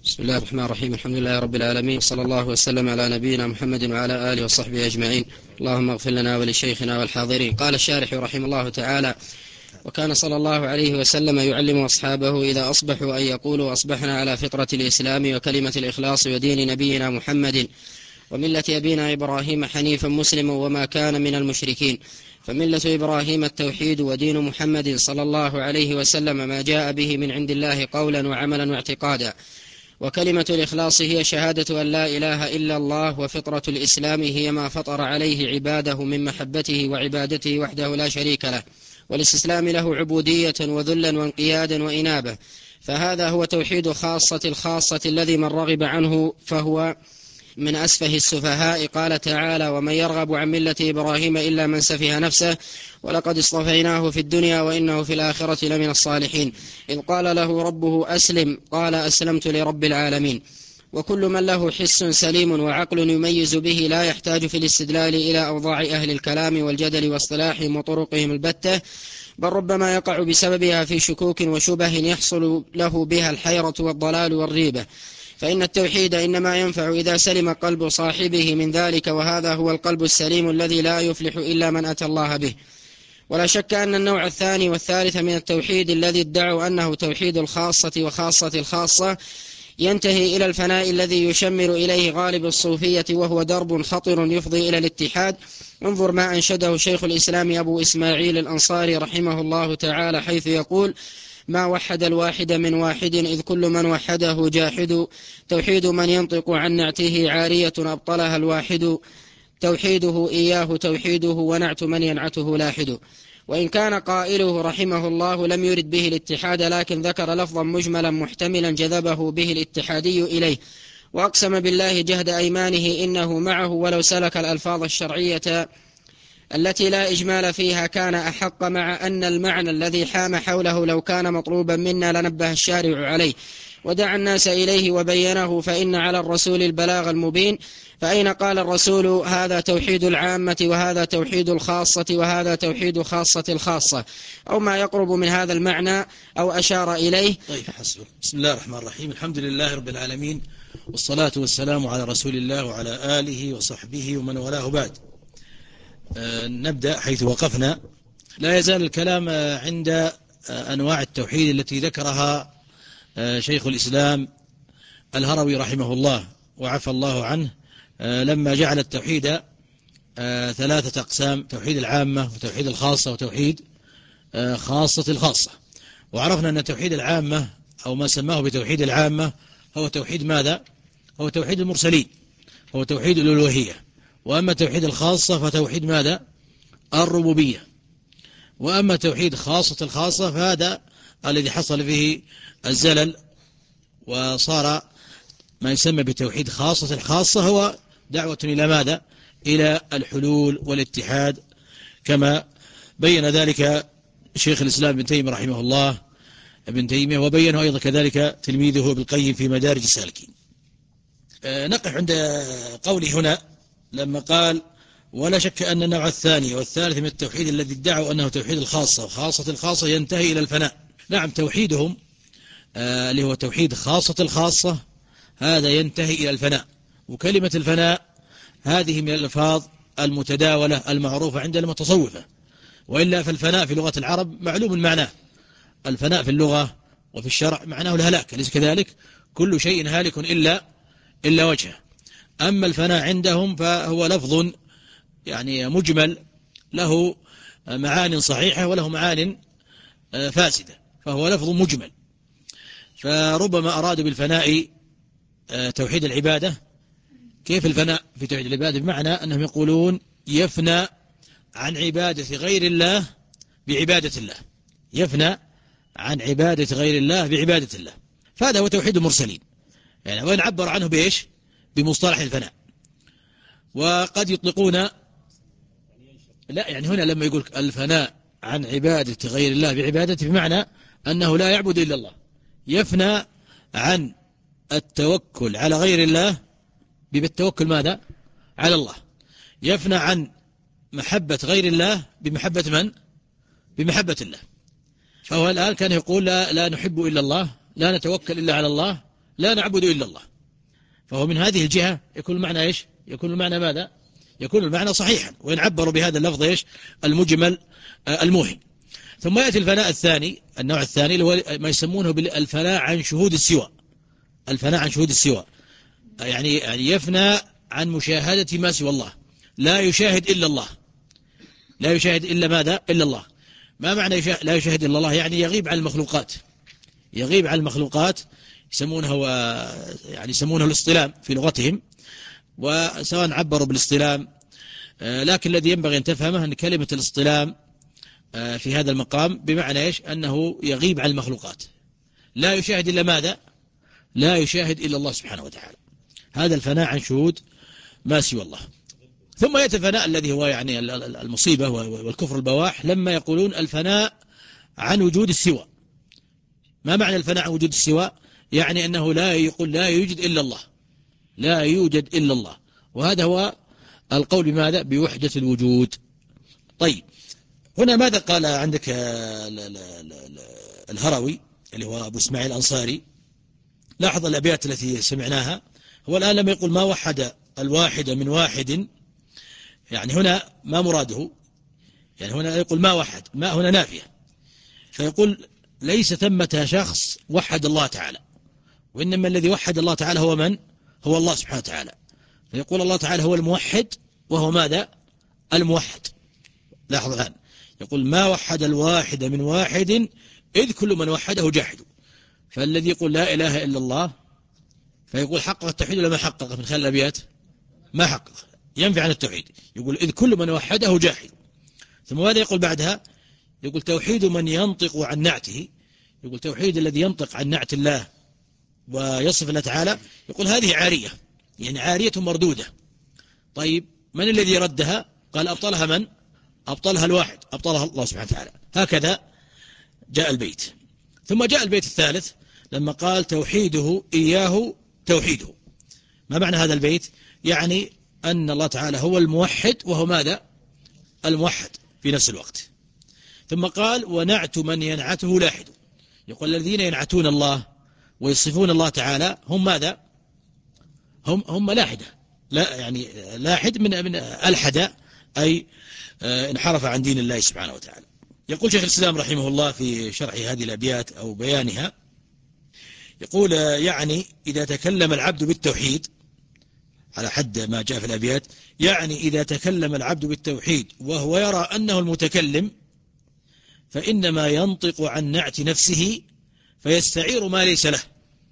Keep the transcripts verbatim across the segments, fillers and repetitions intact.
بسم الله الرحمن الرحيم. الحمد لله رب العالمين، صلى الله وسلم على نبينا محمد وعلى آله وصحبه أجمعين. اللهم اغفر لنا ولشيخنا والحاضرين. قال الشارح رحمه الله تعالى: وكان صلى الله عليه وسلم يعلم أصحابه إذا أصبحوا أن يقولوا: أصبحنا على فطرة الإسلام وكلمة الإخلاص ودين نبينا محمد وملة أبينا إبراهيم حنيفا مسلما وما كان من المشركين. فملة إبراهيم التوحيد، ودين محمد صلى الله عليه وسلم ما جاء به من عند الله قولا وعملا واعتقادا. وكلمة الإخلاص هي شهادة أن لا إله إلا الله، وفطرة الإسلام هي ما فطر عليه عباده من محبته وعبادته وحده لا شريك له، والاستسلام له عبودية وذلا وانقيادا وإنابة. فهذا هو توحيد خاصة الخاصة الذي من رغب عنه فهو من أسفه السفهاء. قال تعالى: ومن يرغب عن ملة إبراهيم إلا من سفه نفسه ولقد اصطفيناه في الدنيا وإنه في الآخرة لمن الصالحين. إذ قال له ربه أسلم قال: أسلمت لرب العالمين. وكل من له حس سليم وعقل يميز به لا يحتاج في الاستدلال إلى أوضاع أهل الكلام والجدل واصطلاحهم وطرقهم البتة، بل ربما يقع بسببها في شكوك وشبه يحصل له بها الحيرة والضلال والريبة. فإن التوحيد إنما ينفع إذا سلم قلب صاحبه من ذلك، وهذا هو القلب السليم الذي لا يفلح إلا من أتى الله به. ولا شك أن النوع الثاني والثالث من التوحيد الذي ادعوا أنه توحيد الخاصة وخاصة الخاصة ينتهي إلى الفناء الذي يشمر إليه غالب الصوفية، وهو درب خطر يفضي إلى الاتحاد. انظر ما أنشده شيخ الإسلام أبو إسماعيل الأنصاري رحمه الله تعالى، حيث يقول: ما وحد الواحد من واحد إذ كل من وحده جاحد، توحيد من ينطق عن نعته عارية أبطلها الواحد، توحيده إياه توحيده ونعت من ينعته لاحد. وإن كان قائله رحمه الله لم يرد به الاتحاد، لكن ذكر لفظا مجملا محتملا جذبه به الاتحادي إليه، وأقسم بالله جهد أيمانه إنه معه ولو سلك الألفاظ الشرعية التي لا إجمال فيها كان أحق، مع أن المعنى الذي حام حوله لو كان مطلوبا منا لنبه الشارع عليه ودعا الناس إليه وبينه، فإن على الرسول البلاغ المبين. فأين قال الرسول هذا توحيد العامة وهذا توحيد الخاصة وهذا توحيد خاصة الخاصة، أو ما يقرب من هذا المعنى أو أشار إليه؟ طيب حسبه. بسم الله الرحمن الرحيم. الحمد لله رب العالمين، والصلاة والسلام على رسول الله وعلى آله وصحبه ومن والاه. بعد آه نبدأ حيث وقفنا. لا يزال الكلام آه عند آه أنواع التوحيد التي ذكرها آه شيخ الإسلام الهروي رحمه الله وعفى الله عنه، آه لما جعل التوحيد آه ثلاثة أقسام: توحيد العامة وتوحيد الخاصة وتوحيد آه خاصة الخاصة. وعرفنا أن توحيد العامة أو ما سماه بتوحيد العامة هو توحيد ماذا؟ هو توحيد المرسلين، هو توحيد الألوهية. وأما توحيد الخاصة فتوحيد ماذا؟ الربوبية. وأما توحيد خاصة الخاصة فهذا الذي حصل فيه الزلل وصار ما يسمى بتوحيد خاصة الخاصة، هو دعوة إلى ماذا؟ إلى الحلول والاتحاد، كما بين ذلك شيخ الإسلام ابن تيمية رحمه الله ابن تيمية، وبينه أيضا كذلك تلميذه ابن القيم في مدارج السالكين. أه نقف عند قوله هنا لما قال: ولا شك أن النوع الثاني والثالث من التوحيد الذي ادعوا أنه توحيد الخاصة وخاصة الخاصة ينتهي إلى الفناء. نعم، توحيدهم آه اللي هو توحيد خاصة الخاصة هذا ينتهي إلى الفناء. وكلمة الفناء هذه من الألفاظ المتداولة المعروفة عند المتصوفة، وإلا فالفناء في لغة العرب معلوم معناه. الفناء في اللغة وفي الشرع معناه الهلاك، أليس كذلك؟ كل شيء هالك إلا إلا وجهه. أما الفناء عندهم فهو لفظ يعني مجمل له معان صحيحة وله معان فاسدة، فهو لفظ مجمل. فربما أرادوا بالفناء توحيد العبادة. كيف الفناء في توحيد العبادة؟ بمعنى أنهم يقولون يفنى عن عبادة غير الله بعبادة الله، يفنى عن عبادة غير الله بعبادة الله. فهذا هو توحيد المرسلين، يعني وين عبر عنه بإيش؟ بمصطلح الفناء. وقد يطلقون لا، يعني هنا لما يقول الفناء عن عبادة غير الله بعبادته بمعنى أنه لا يعبد إلا الله، يفنى عن التوكل على غير الله بالتوكل ماذا؟ على الله، يفنى عن محبة غير الله بمحبة من؟ بمحبة الله. فهو الآن كان يقول لا, لا نحب إلا الله، لا نتوكل إلا على الله، لا نعبد إلا الله. فهو من هذه الجهة يكون المعنى إيش؟ يكون المعنى ماذا؟ يكون المعنى صحيحا، وإن عبروا بهذا اللفظ إيش؟ المجمل الموهم. ثم يأتي الفناء الثاني، النوع الثاني اللي هو ما يسمونه بالفناء عن شهود السوى. الفناء عن شهود السوى يعني يعني يفنى عن مشاهدة ما سوى الله، لا يشاهد إلا الله، لا يشاهد إلا ماذا؟ إلا الله. ما معنى يشاهد لا يشاهد إلا الله؟ يعني يغيب عن المخلوقات، يغيب عن المخلوقات، يسمونه يعني يسمونه الاصطلام في لغتهم، وسواء عبروا بالاصطلام، لكن الذي ينبغي أن تفهمه أن كلمة الاصطلام في هذا المقام بمعنى إيش؟ أنه يغيب عن المخلوقات، لا يشاهد إلا ماذا؟ لا يشاهد إلا الله سبحانه وتعالى. هذا الفناء عن شهود ما سوى الله. ثم يأتي الفناء الذي هو يعني المصيبة والكفر البواح، لما يقولون الفناء عن وجود السوى. ما معنى الفناء عن وجود السوى؟ يعني أنه لا يقول لا يوجد إلا الله، لا يوجد إلا الله، وهذا هو القول بماذا؟ بوحدة الوجود. طيب هنا ماذا قال عندك الهروي اللي هو أبو إسماعيل الأنصاري؟ لاحظ الأبيات التي سمعناها. هو الآن لما يقول ما وحد الواحد من واحد، يعني هنا ما مراده؟ يعني هنا يقول ما وحد، ما هنا نافية، فيقول ليس ثمة شخص وحد الله تعالى، وإنما الذي وحد الله تعالى هو من؟ هو الله سبحانه وتعالى. فيقول الله تعالى هو الموحد، وهو ماذا؟ الموحد. لاحظ الآن يقول ما وحد الواحد من واحد إذ كل من وحده جاحد. فالذي يقول لا إله إلا الله فيقول حقق التوحيد ولا ما حقق؟ من خلال الأبيات ما حقق، ينفي عن التوحيد. يقول إذ كل من وحده جاحد. ثم ماذا يقول بعدها؟ يقول توحيد من ينطق عن نعته. يقول توحيد الذي ينطق عن نعت الله ويصف الله تعالى، يقول هذه عارية، يعني عارية مردودة. طيب من الذي ردها؟ قال أبطلها من؟ أبطلها الواحد، أبطلها الله سبحانه وتعالى. هكذا جاء البيت. ثم جاء البيت الثالث لما قال توحيده إياه توحيده. ما معنى هذا البيت؟ يعني أن الله تعالى هو الموحد، وهو ماذا؟ الموحد في نفس الوقت. ثم قال ونعت من ينعته لاحد. يقول الذين ينعتون الله ويصفون الله تعالى هم ماذا؟ هم هم لاحدة، لا يعني لاحد من من الحد، أي انحرف عن دين الله سبحانه وتعالى. يقول شيخ الإسلام رحمه الله في شرح هذه الأبيات أو بيانها، يقول يعني إذا تكلم العبد بالتوحيد على حد ما جاء في الأبيات، يعني إذا تكلم العبد بالتوحيد وهو يرى أنه المتكلم فإنما ينطق عن نعت نفسه فيستعير ما ليس له.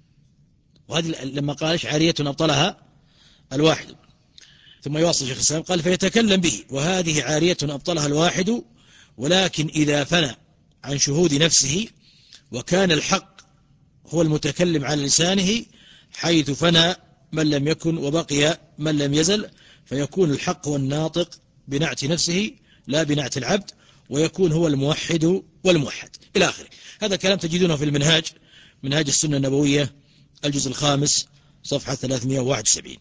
وهذه لما قالش عارية أبطلها الواحد. ثم يواصل شيخ الإسلام قال فيتكلم به، وهذه عارية أبطلها الواحد، ولكن إذا فنى عن شهود نفسه وكان الحق هو المتكلم على لسانه، حيث فنى من لم يكن وبقي من لم يزل، فيكون الحق هو الناطق بنعت نفسه لا بنعت العبد، ويكون هو الموحد والموحد إلى آخره. هذا الكلام تجدونه في المنهاج، منهاج السنة النبوية الجزء الخامس صفحة ثلاثمائة وواحد وسبعين.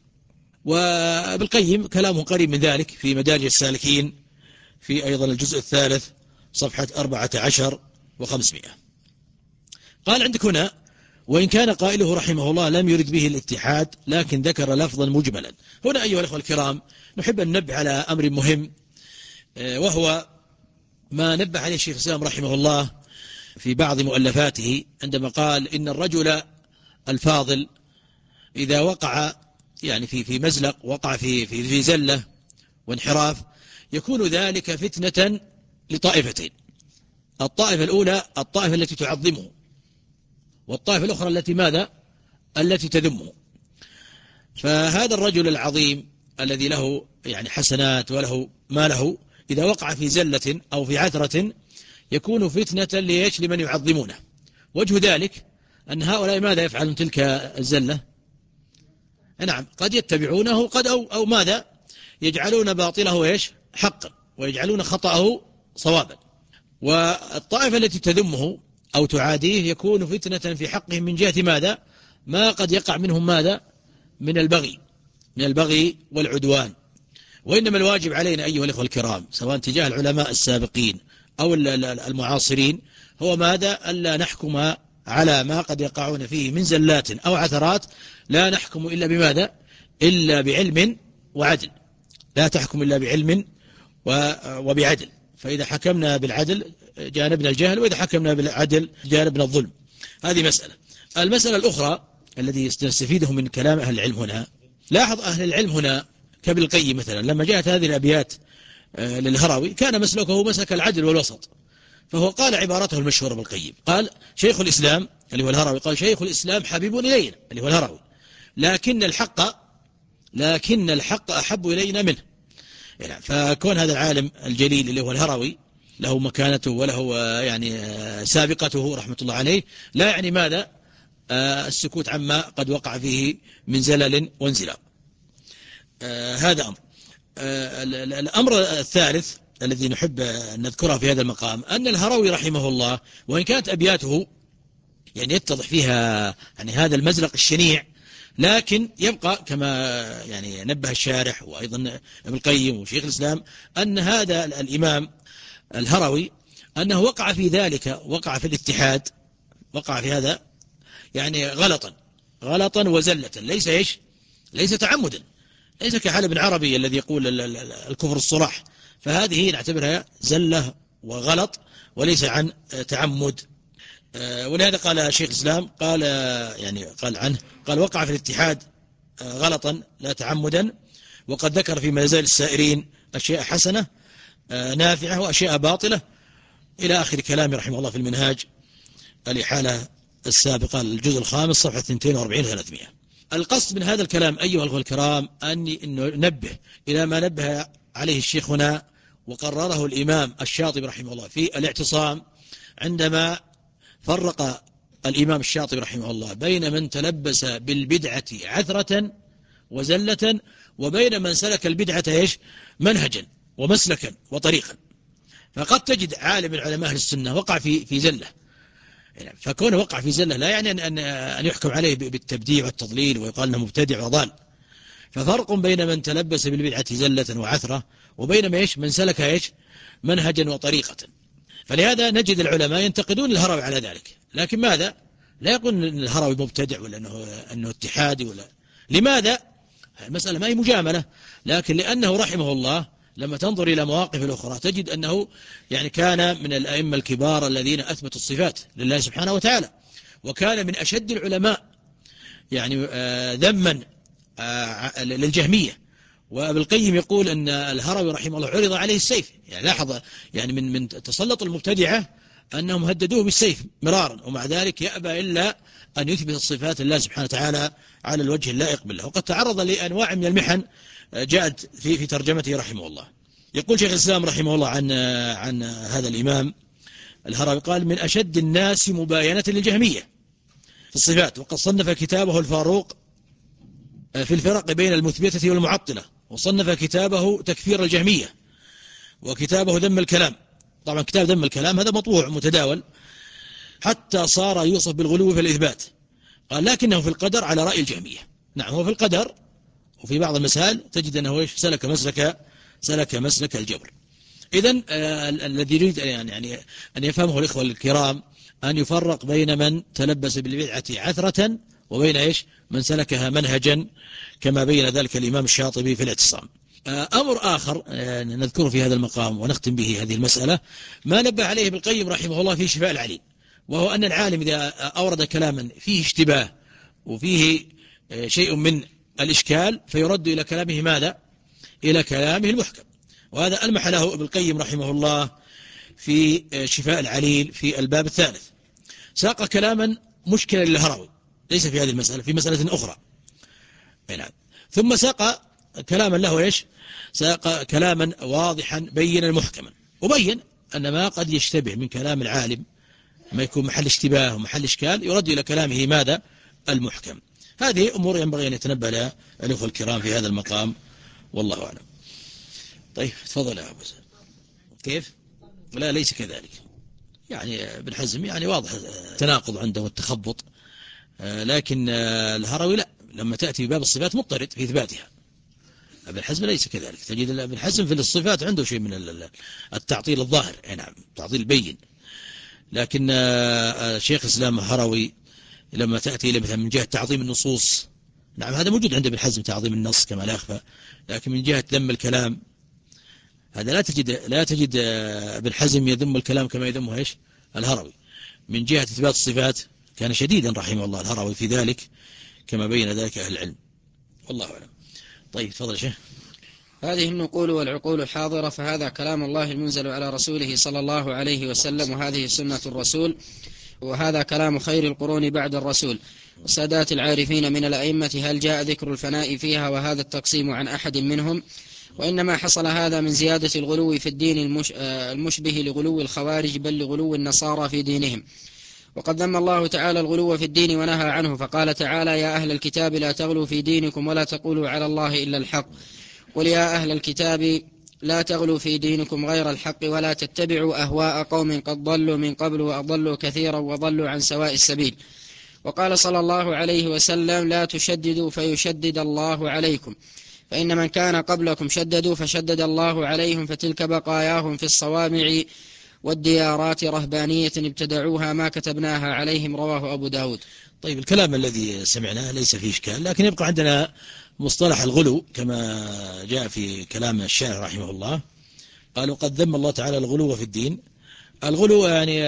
وبالقيم كلامه قريب من ذلك في مدارج السالكين في أيضا الجزء الثالث صفحة أربعة عشر وخمسمائة. قال عندك هنا وإن كان قائله رحمه الله لم يرد به الاتحاد، لكن ذكر لفظا مجملا. هنا أيها الأخوة الكرام نحب أن ننبه على أمر مهم، وهو ما نبه عليه الشيخ الإسلام رحمه الله في بعض مؤلفاته، عندما قال إن الرجل الفاضل إذا وقع يعني في في مزلق، وقع في في في زلة وانحراف، يكون ذلك فتنة لطائفتين. الطائفة الأولى الطائفة التي تعظمه، والطائفة الأخرى التي ماذا؟ التي تذمه. فهذا الرجل العظيم الذي له يعني حسنات وله ما له، إذا وقع في زلة أو في عثرة يكون فتنة ليش؟ لمن يعظمونه. وجه ذلك أن هؤلاء ماذا يفعلون تلك الزلة؟ نعم قد يتبعونه قد أو, أو ماذا يجعلون باطله إيش؟ حقا، ويجعلون خطأه صوابا. والطائفة التي تذمه أو تعاديه يكون فتنة في حقهم من جهة ماذا؟ ما قد يقع منهم ماذا؟ من البغي، من البغي والعدوان. وإنما الواجب علينا أيها الأخوة الكرام سواء تجاه العلماء السابقين أو المعاصرين هو ماذا؟ ألا نحكم على ما قد يقعون فيه من زلات أو عثرات لا نحكم إلا بماذا؟ إلا بعلم وعدل. لا تحكم إلا بعلم وبعدل. فإذا حكمنا بالعدل جانبنا الجهل، وإذا حكمنا بالعدل جانبنا الظلم. هذه مسألة. المسألة الأخرى الذي نستفيده من كلام أهل العلم هنا، لاحظ أهل العلم هنا كابن القيم مثلا لما جاءت هذه الأبيات للهروي كان مسلكه مسلك العدل والوسط، فهو قال عبارته المشهورة بالقيم، قال شيخ الإسلام اللي هو الهروي، قال شيخ الإسلام حبيب إلينا اللي هو الهروي، لكن الحق لكن الحق أحب إلينا منه. يعني فكون هذا العالم الجليل اللي هو الهروي له مكانته وله يعني سابقته رحمة الله عليه، لا يعني ماذا؟ السكوت عما قد وقع فيه من زلل وانزلاق. هذا أمر. الأمر الثالث الذي نحب أن نذكره في هذا المقام أن الهروي رحمه الله وإن كانت أبياته يعني يتضح فيها يعني هذا المزلق الشنيع، لكن يبقى كما يعني نبه الشارح وأيضا ابن القيم وشيخ الإسلام أن هذا الإمام الهروي أنه وقع في ذلك، وقع في الاتحاد، وقع في هذا يعني غلطا غلطا وزلة، ليس إيش ليس تعمدا، ليس كحال ابن عربي الذي يقول الكفر الصراح، فهذه نعتبرها زلة وغلط وليس عن تعمد. ولهذا قال شيخ الإسلام قال يعني قال عنه قال وقع في الاتحاد غلطا لا تعمدا، وقد ذكر في مزال السائرين أشياء حسنة نافعة وأشياء باطلة إلى آخر كلامه رحمه الله في المنهاج الإحالة السابقة الجزء الخامس صفحة اثنين وأربعين وثلاثمائة. القصد من هذا الكلام أيها الأخوة الكرام أن ننبه إلى ما نبه عليه الشيخ هنا وقرره الإمام الشاطبي رحمه الله في الاعتصام، عندما فرق الإمام الشاطبي رحمه الله بين من تلبس بالبدعة عثرة وزلة وبين من سلك البدعة إيش منهجا ومسلكا وطريقا. فقد تجد عالم من علماء أهل السنة وقع في في زلة، فكونه وقع في زلة لا يعني أن أن يحكم عليه بالتبديع والتضليل ويقال أنه مبتدع وضال. ففرق بين من تلبس بالبدعة زلة وعثرة وبين ما إيش من سلك إيش منهجا وطريقة. فلهذا نجد العلماء ينتقدون الهروي على ذلك، لكن ماذا؟ لا يقول أن الهروي مبتدع ولا أنه, أنه اتحادي ولا. لماذا؟ المسألة ما هي مجاملة، لكن لأنه رحمه الله لما تنظر إلى مواقف الأخرى تجد أنه يعني كان من الأئمة الكبار الذين أثبتوا الصفات لله سبحانه وتعالى، وكان من أشد العلماء يعني ذما للجهمية. وابن القيم يقول أن الهروي رحمه الله عرض عليه السيف، يعني لاحظ يعني من من تسلط المبتدعة أنهم هددوه بالسيف مرارا، ومع ذلك يأبى إلا أن يثبت الصفات لله سبحانه وتعالى على الوجه اللائق بالله. وقد تعرض لأنواع من المحن جاءت في في ترجمته رحمه الله. يقول شيخ الإسلام رحمه الله عن عن هذا الإمام الهروي قال من أشد الناس مباينة للجهمية في الصفات، وقد صنف كتابه الفاروق في الفرق بين المثبتة والمعطلة، وصنف كتابه تكفير الجهمية، وكتابه ذم الكلام. طبعا كتاب ذم الكلام هذا مطبوع متداول، حتى صار يوصف بالغلو في الإثبات. قال لكنه في القدر على رأي الجهمية. نعم هو في القدر، وفي بعض المسائل تجد أنه سلك مسلك سلك مسلك الجبر. إذن آه الذي يريد يعني, يعني أن يفهمه الإخوة الكرام أن يفرق بين من تلبس بالبدعة عثرة وبين إيش من سلكها منهجا كما بين ذلك الإمام الشاطبي في الاعتصام. آه أمر آخر آه نذكره في هذا المقام ونختم به هذه المسألة ما نبه عليه ابن القيم رحمه الله في شفاء العليل، وهو أن العالم إذا أورد كلاما فيه اشتباه وفيه آه شيء من الإشكال فيرد إلى كلامه ماذا؟ إلى كلامه المحكم. وهذا ألمح له ابن القيم رحمه الله في شفاء العليل في الباب الثالث. ساق كلاما مشكلا للهروي ليس في هذه المسألة، في مسألة أخرى. نعم. ثم ساق كلاما له إيش؟ ساق كلاما واضحا بينا محكما، وبين أن ما قد يشتبه من كلام العالم ما يكون محل اشتباه ومحل إشكال يرد إلى كلامه ماذا؟ المحكم. هذه أمور ينبغي أن يتنبه لها الأخوة الكرام في هذا المقام، والله أعلم. طيب تفضل يا أبو زيد. كيف؟ لا ليس كذلك، يعني ابن حزم يعني واضح تناقض عنده والتخبط، لكن الهروي لا، لما تأتي بباب الصفات مضطرد في إثباتها. ابن حزم ليس كذلك، تجد ابن حزم في الصفات عنده شيء من التعطيل الظاهر، نعم تعطيل بين، لكن شيخ الإسلام الهروي لما تأتي إلى مثلا من جهة تعظيم النصوص، نعم هذا موجود عند ابن حزم تعظيم النص كما لا يخفى، لكن من جهة ذم الكلام هذا لا تجد لا تجد ابن حزم يذم الكلام كما يذمه ايش الهروي. من جهة إثبات الصفات كان شديدا رحمه الله الهروي في ذلك كما بين ذلك أهل العلم، والله أعلم. طيب تفضل شيخ. هذه النقول والعقول حاضرة، فهذا كلام الله المنزل على رسوله صلى الله عليه وسلم، وهذه سنة الرسول، وهذا كلام خير القرون بعد الرسول وسادات العارفين من الأئمة. هل جاء ذكر الفناء فيها وهذا التقسيم عن أحد منهم؟ وإنما حصل هذا من زيادة الغلو في الدين المش... المشبه لغلو الخوارج، بل لغلو النصارى في دينهم. وقد ذم الله تعالى الغلو في الدين ونهى عنه، فقال تعالى: يا أهل الكتاب لا تغلوا في دينكم ولا تقولوا على الله إلا الحق. قل يا أهل الكتاب لا تغلوا في دينكم غير الحق ولا تتبعوا أهواء قوم قد ضلوا من قبل وأضلوا كثيرا وضلوا عن سواء السبيل. وقال صلى الله عليه وسلم: لا تشددوا فيشدد الله عليكم، فإن من كان قبلكم شددوا فشدد الله عليهم، فتلك بقاياهم في الصوامع والديارات رهبانية ابتدعوها ما كتبناها عليهم. رواه أبو داود. طيب الكلام الذي سمعناه ليس فيه إشكال، لكن يبقى عندنا مصطلح الغلو كما جاء في كلام الشاعر رحمه الله. قالوا قد ذم الله تعالى الغلو في الدين. الغلو يعني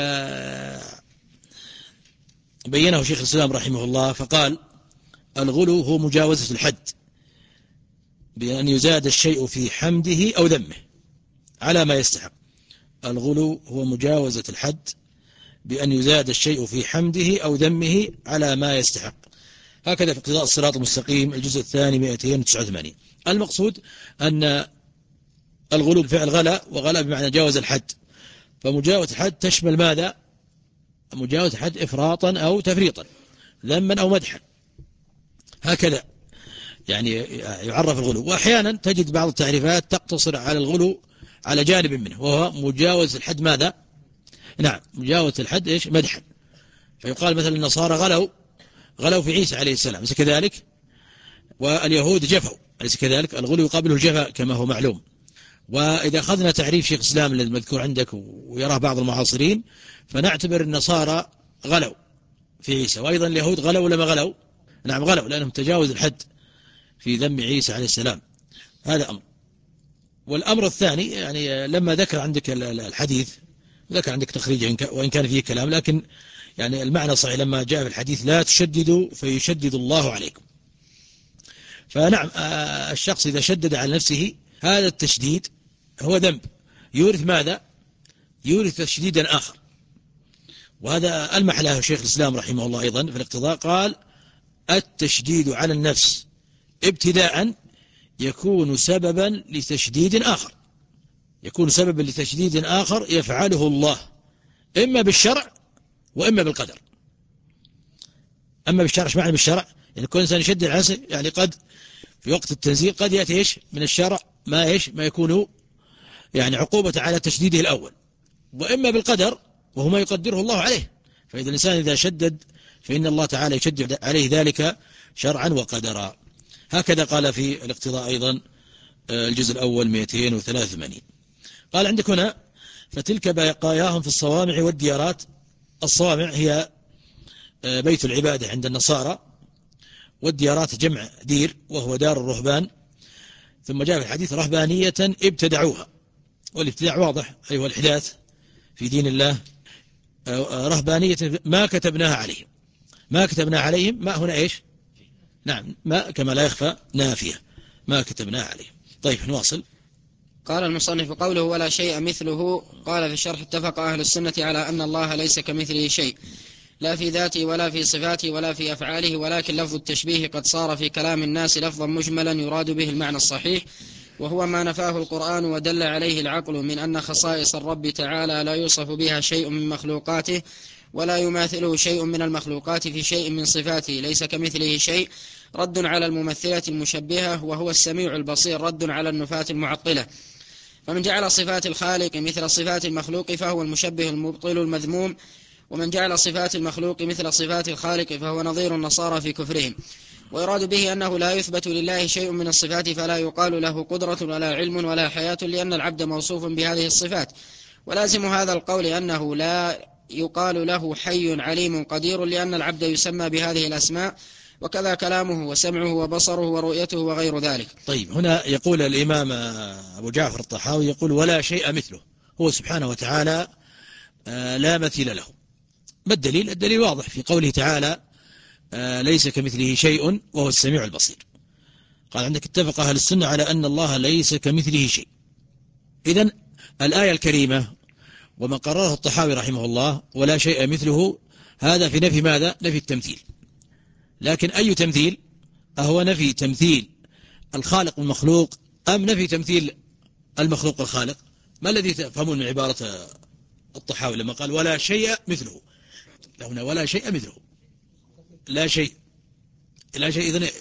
بينه شيخ الإسلام رحمه الله فقال: الغلو هو مجاوزة الحد بأن يزاد الشيء في حمده أو ذمه على ما يستحق. الغلو هو مجاوزة الحد بأن يزاد الشيء في حمده أو ذمه على ما يستحق. هكذا في اقتضاء الصراط المستقيم الجزء الثاني مئتين وتسعة وثمانين. المقصود أن الغلو بفعل غلا، وغلا بمعنى جاوز الحد، فمجاوزة الحد تشمل ماذا؟ مجاوزة الحد إفراطا أو تفريطا، ذما أو مدحا، هكذا يعني يعرف الغلو. وأحيانا تجد بعض التعريفات تقتصر على الغلو على جانب منه، وهو مجاوز الحد ماذا؟ نعم مجاوز الحد إيش؟ مدحا. فيقال مثلا النصارى غلوا غلوا في عيسى عليه السلام، أليس كذلك؟ واليهود جفوا، أليس كذلك؟ الغلو يقابله الجفاء كما هو معلوم. وإذا أخذنا تعريف شيخ الإسلام الذي مذكور عندك ويراه بعض المعاصرين، فنعتبر النصارى غلوا في عيسى، وأيضا اليهود غلوا لما غلوا؟ نعم غلوا، لأنهم تجاوز الحد في ذم عيسى عليه السلام. هذا أمر. والأمر الثاني يعني لما ذكر عندك الحديث، ذكر عندك تخريج وإن كان فيه كلام، لكن يعني المعنى صحيح لما جاء في الحديث: لا تشددوا فيشدد الله عليكم. فنعم الشخص إذا شدد على نفسه هذا التشديد هو ذنب يورث ماذا؟ يورث تشديدا آخر. وهذا ألمح له شيخ الإسلام رحمه الله أيضا في الاقتضاء، قال: التشديد على النفس ابتداء يكون سببا لتشديد آخر، يكون سببا لتشديد آخر يفعله الله إما بالشرع وإما بالقدر. أما بالشرع، ايش معنى بالشرع؟ يعني كل إنسان يشدد على نفسه، يعني قد في وقت التنزيل قد يأتي إيش من الشرع ما إيش ما يكون يعني عقوبة على تشديده الأول، وإما بالقدر وهو ما يقدره الله عليه. فإذا الإنسان إذا شدد فإن الله تعالى يشدد عليه ذلك شرعا وقدرا. هكذا قال في الاقتضاء أيضا الجزء الأول مئتين وثلاثة وثمانين. قال عندك هنا: فتلك بقاياهم في الصوامع والديارات. الصوامع هي بيت العبادة عند النصارى، والديارات جمع دير وهو دار الرهبان. ثم جاء في الحديث: رهبانية ابتدعوها. والابتداع واضح أيها الإحداث في دين الله. رهبانية ما كتبناها عليهم. ما كتبناها عليهم ما هنا إيش؟ نعم ما كما لا يخفى نافية، ما كتبناها عليهم. طيب نواصل. قال المصنف: قوله ولا شيء مثله. قال في الشرح: اتفق أهل السنة على أن الله ليس كمثله شيء، لا في ذاته ولا في صفاته ولا في أفعاله، ولكن لفظ التشبيه قد صار في كلام الناس لفظا مجملا يراد به المعنى الصحيح، وهو ما نفاه القرآن ودل عليه العقل من أن خصائص الرب تعالى لا يوصف بها شيء من مخلوقاته، ولا يماثله شيء من المخلوقات في شيء من صفاته، ليس كمثله شيء، رد على الممثلة المشبهة، وهو السميع البصير، رد على النفاة المعطلة. فمن جعل صفات الخالق مثل صفات المخلوق فهو المشبه المبطل المذموم، ومن جعل صفات المخلوق مثل صفات الخالق فهو نظير النصارى في كفرهم. ويراد به أنه لا يثبت لله شيء من الصفات، فلا يقال له قدرة ولا علم ولا حياة، لأن العبد موصوف بهذه الصفات. ولازم هذا القول أنه لا يقال له حي عليم قدير لأن العبد يسمى بهذه الأسماء، وكذا كلامه وسمعه وبصره ورؤيته وغير ذلك. طيب هنا يقول الإمام أبو جعفر الطحاوي يقول ولا شيء مثله، هو سبحانه وتعالى لا مثيل له. ما الدليل؟ الدليل واضح في قوله تعالى ليس كمثله شيء وهو السميع البصير. قال عندك اتفق أهل السنة على أن الله ليس كمثله شيء. إذن الآية الكريمة وما قرره الطحاوي رحمه الله ولا شيء مثله، هذا في نفي ماذا؟ نفي التمثيل. لكن أي تمثيل؟ أهو نفي تمثيل الخالق والمخلوق أم نفي تمثيل المخلوق والخالق؟ ما الذي تفهمون من عبارة الطحاوي لما قال ولا شيء مثله؟ هنا ولا شيء مثله، لا شيء، لا شيء إذن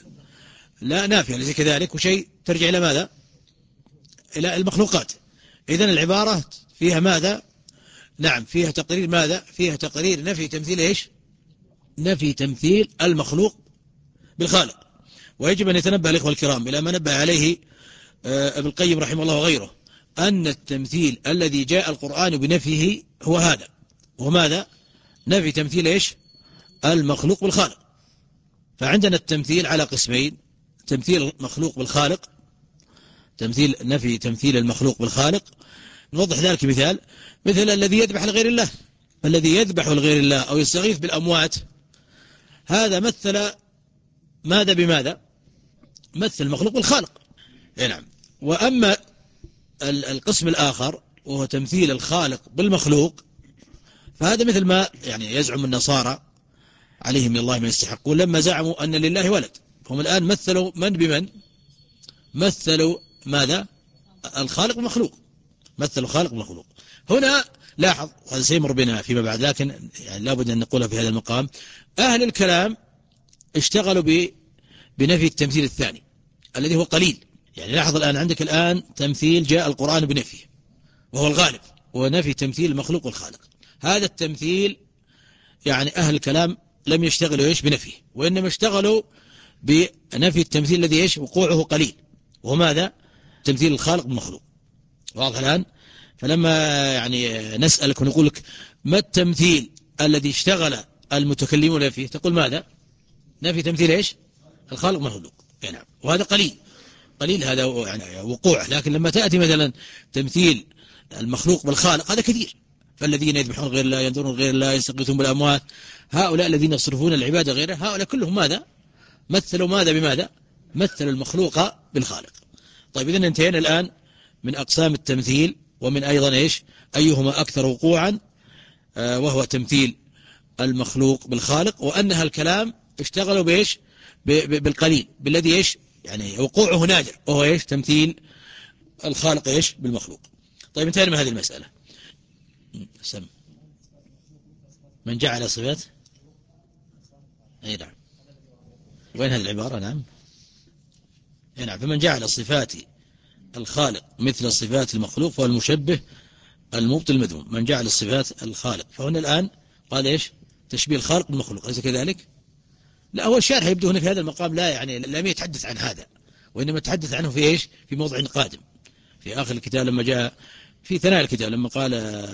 لا نافية ليس كذلك، وشيء ترجع إلى ماذا؟ إلى المخلوقات. إذن العبارة فيها ماذا؟ نعم فيها تقرير ماذا؟ فيها تقرير نفي تمثيل إيش؟ نفي تمثيل المخلوق بالخالق. ويجب أن يتنبه الإخوة الكرام إلى ما نبه عليه ابن القيم رحمه الله وغيره، أن التمثيل الذي جاء القرآن بنفيه هو هذا، وهو ماذا؟ نفي تمثيل إيش؟ المخلوق بالخالق. فعندنا التمثيل على قسمين: تمثيل المخلوق بالخالق، تمثيل نفي تمثيل المخلوق بالخالق. نوضح ذلك مثال، مثل الذي يذبح لغير الله، الذي يذبح لغير الله أو يستغيث بالأموات، هذا مثل ماذا بماذا؟ مثل المخلوق بالخالق. نعم. وأما القسم الآخر وهو تمثيل الخالق بالمخلوق، فهذا مثل ما يعني يزعم النصارى عليهم من الله ما يستحقون لما زعموا أن لله ولد. هم الآن مثلوا من بمن؟ مثلوا ماذا؟ الخالق بالمخلوق، مثلوا الخالق بالمخلوق. هنا لاحظ، وهذا سيمر بنا فيما بعد، لكن يعني لابد أن نقولها في هذا المقام، أهل الكلام اشتغلوا بنفي التمثيل الثاني الذي هو قليل. يعني لاحظ الآن عندك الآن تمثيل جاء القرآن بنفيه وهو الغالب، ونفي تمثيل المخلوق والخالق. هذا التمثيل يعني أهل الكلام لم يشتغلوا إيش بنفيه، وإنما اشتغلوا بنفي التمثيل الذي إيش وقوعه قليل، وهو ماذا؟ تمثيل الخالق بالمخلوق. واضح الآن؟ فلما يعني نسألك ونقول لك ما التمثيل الذي اشتغل المتكلمون فيه، تقول ماذا؟ نفي تمثيل إيش؟ الخالق بالمخلوق. نعم. وهذا قليل قليل هذا يعني وقوعه. لكن لما تأتي مثلا تمثيل المخلوق بالخالق هذا كثير. فالذين يذبحون غير الله، ينظرون غير الله، يستغيثون بالأموات، هؤلاء الذين يصرفون العبادة غيره، هؤلاء كلهم ماذا؟ مثلوا ماذا بماذا؟ مثلوا المخلوق بالخالق. طيب إذن انتهينا الآن من أقسام التمثيل، ومن أيضا إيش؟ أيهما أكثر وقوعا، آه وهو تمثيل المخلوق بالخالق، وأنها الكلام اشتغلوا بإيش؟ بالقليل، بالذي إيش؟ يعني وقوعه نادر، وهو إيش؟ تمثيل الخالق إيش؟ بالمخلوق. طيب انتهينا من هذه المسألة. سم من جعل صفات، أي نعم، وين هذه العبارة؟ نعم، أي نعم، فمن جعل صفات الخالق مثل صفات المخلوق فهو المشبه المبطل المذموم. من جعل الصفات الخالق، فهنا الآن قال إيش؟ تشبيه الخالق بالمخلوق، أليس كذلك؟ لا، هو الشارح يبدو هنا في هذا المقام لا يعني لم يتحدث عن هذا، وإنما تحدث عنه في إيش؟ في موضع قادم في آخر الكتاب، لما جاء في ثنايا الكتاب لما قال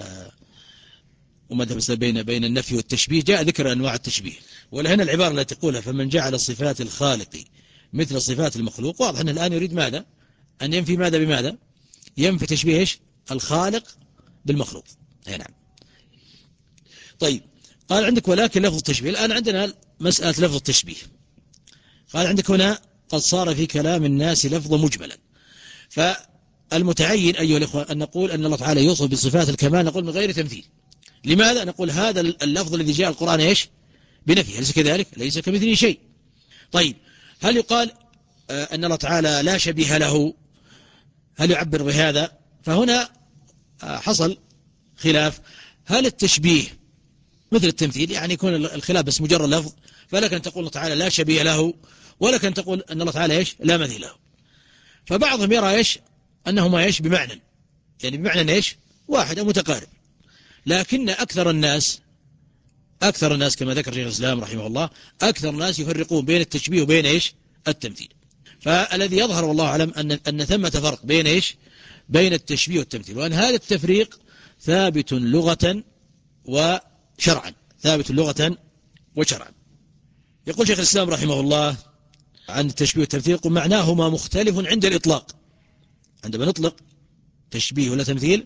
وما تفصل بين بين النفي والتشبيه، جاء ذكر أنواع التشبيه. ولهنا العبارة التي تقولها فمن جعل صفات الخالق مثل صفات المخلوق، واضح أن الآن يريد ماذا؟ أن ينفي ماذا بماذا؟ ينفي تشبيه إيش؟ الخالق بالمخلوق. أي نعم. طيب قال عندك ولكن لفظ التشبيه، الآن عندنا مسألة لفظ التشبيه. قال عندك هنا قد صار في كلام الناس لفظ مجملا. فالمتعين أيها الأخوة أن نقول أن الله تعالى يوصف بصفات الكمال، نقول من غير تمثيل. لماذا؟ نقول هذا اللفظ الذي جاء القرآن إيش؟ بنفي، أليس كذلك؟ ليس كمثله شيء. طيب هل يقال أن الله تعالى لا شبيه له؟ هل يعبر بهذا؟ فهنا حصل خلاف، هل التشبيه مثل التمثيل؟ يعني يكون الخلاف بس مجرد لفظ، فلك أن تقول الله تعالى لا شبيه له، ولك أن تقول أن الله تعالى إيش؟ لا مثيل له. فبعضهم يرى إيش؟ أنهما إيش؟ بمعنى، يعني بمعنى إيش؟ واحد أو متقارب. لكن أكثر الناس أكثر الناس كما ذكر شيخ الإسلام رحمه الله، أكثر الناس يفرقون بين التشبيه وبين إيش؟ التمثيل. فالذي يظهر والله أعلم أن أن ثمة فرق بين إيش؟ بين التشبيه والتمثيل، وأن هذا التفريق ثابت لغة وشرعا، ثابت لغة وشرعا. يقول شيخ الإسلام رحمه الله عن التشبيه والتمثيل، يقول معناهما مختلف عند الإطلاق. عندما نطلق تشبيه ولا تمثيل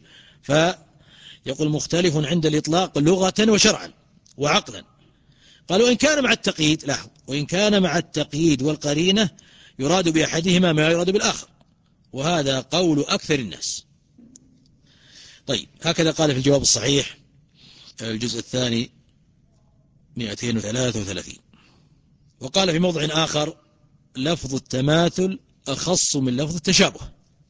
فيقول مختلف عند الإطلاق لغة وشرعا وعقلا. قال وإن كان مع التقييد، لاحظ، وإن كان مع التقييد والقرينة يراد بأحدهما ما يراد بالآخر، وهذا قول أكثر الناس. طيب، هكذا قال في الجواب الصحيح الجزء الثاني مئتين وثلاثة وثلاثين. وقال في موضع آخر لفظ التماثل أخص من لفظ التشابه،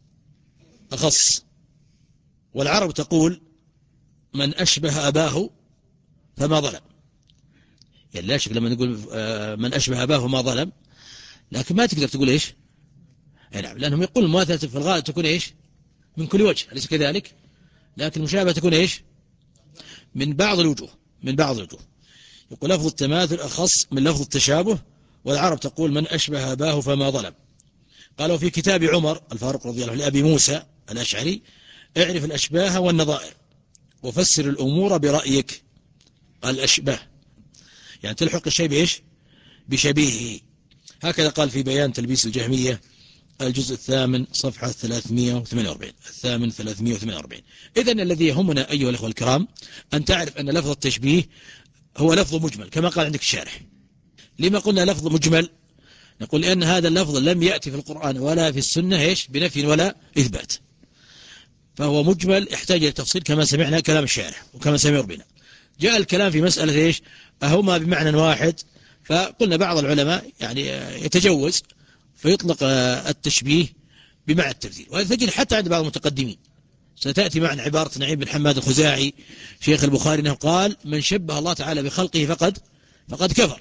أخص. والعرب تقول من أشبه أباه فما ظلم، يعني لا شك لما نقول من أشبه أباه فما ظلم، لكن ما تقدر تقول إيش، نعم، لأنهم يقول المماثلة في الغالب تكون إيش من كل وجه، أليس كذلك؟ لكن المشابهة تكون إيش من بعض الوجوه، من بعض الوجوه. يقول لفظ التماثل أخص من لفظ التشابه، والعرب تقول من أشبه أباه فما ظلم. قالوا في كتاب عمر الفاروق رضي الله عنه لأبي موسى الأشعري اعرف الأشباه والنظائر وفسر الأمور برأيك. قال الأشباه يعني تلحق الشيء بإيش بشبيهه. هكذا قال في بيان تلبيس الجهمية الجزء الثامن صفحة ثلاثمئة وثمانية وأربعين، الثامن ثلاثمئة وثمانية وأربعين. إذن الذي يهمنا أيها الأخوة الكرام أن تعرف أن لفظ التشبيه هو لفظ مجمل كما قال عندك الشارح. لما قلنا لفظ مجمل؟ نقول لأن هذا اللفظ لم يأتي في القرآن ولا في السنة إيش بنفي ولا إثبات، فهو مجمل يحتاج إلى تفصيل كما سمعنا كلام الشارح وكما سمع ربنا. جاء الكلام في مسألة إيش أهما بمعنى واحد، فقلنا بعض العلماء يعني يتجوز فيطلق التشبيه بمعنى التمثيل، وهذا تجد حتى عند بعض المتقدمين. ستأتي معنا عبارة نعيم بن حماد الخزاعي شيخ البخاري أنه قال من شبه الله تعالى بخلقه فقد فقد كفر،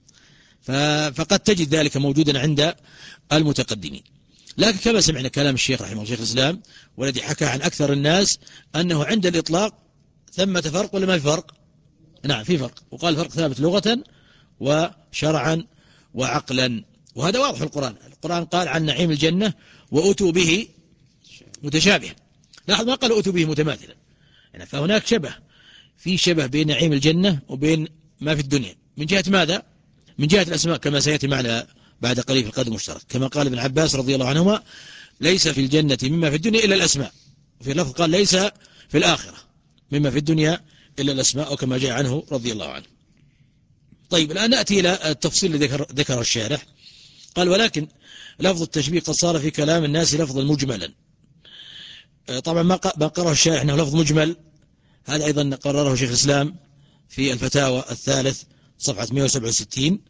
فقد تجد ذلك موجودا عند المتقدمين. لكن كما سمعنا كلام الشيخ رحمه الله شيخ الإسلام والذي حكى عن أكثر الناس أنه عند الإطلاق ثمة فرق ولا ما في فرق؟ نعم في فرق، وقال فرق ثابت لغة وشرعا وعقلا، وهذا واضح في القرآن. القرآن قال عن نعيم الجنة وأتوا به متشابها، لاحظ ما قال أتوا به متماثلا، يعني فهناك شبه، في شبه بين نعيم الجنة وبين ما في الدنيا. من جهة ماذا؟ من جهة الأسماء كما سيأتي معنا بعد قليل في القدر المشترك، كما قال ابن عباس رضي الله عنهما ليس في الجنة مما في الدنيا إلا الأسماء، وفي اللفظ قال ليس في الآخرة مما في الدنيا إلا الأسماء، وكما جاء عنه رضي الله عنه. طيب الآن نأتي إلى التفصيل الذي ذكر, ذكر الشارح. قال ولكن لفظ التشبيه قد صار في كلام الناس لفظا مجملا. طبعا ما قرره الشارح أنه لفظ مجمل، هذا أيضا قرره شيخ الإسلام في الفتاوى الثالث صفحة مئة وسبعة وستين،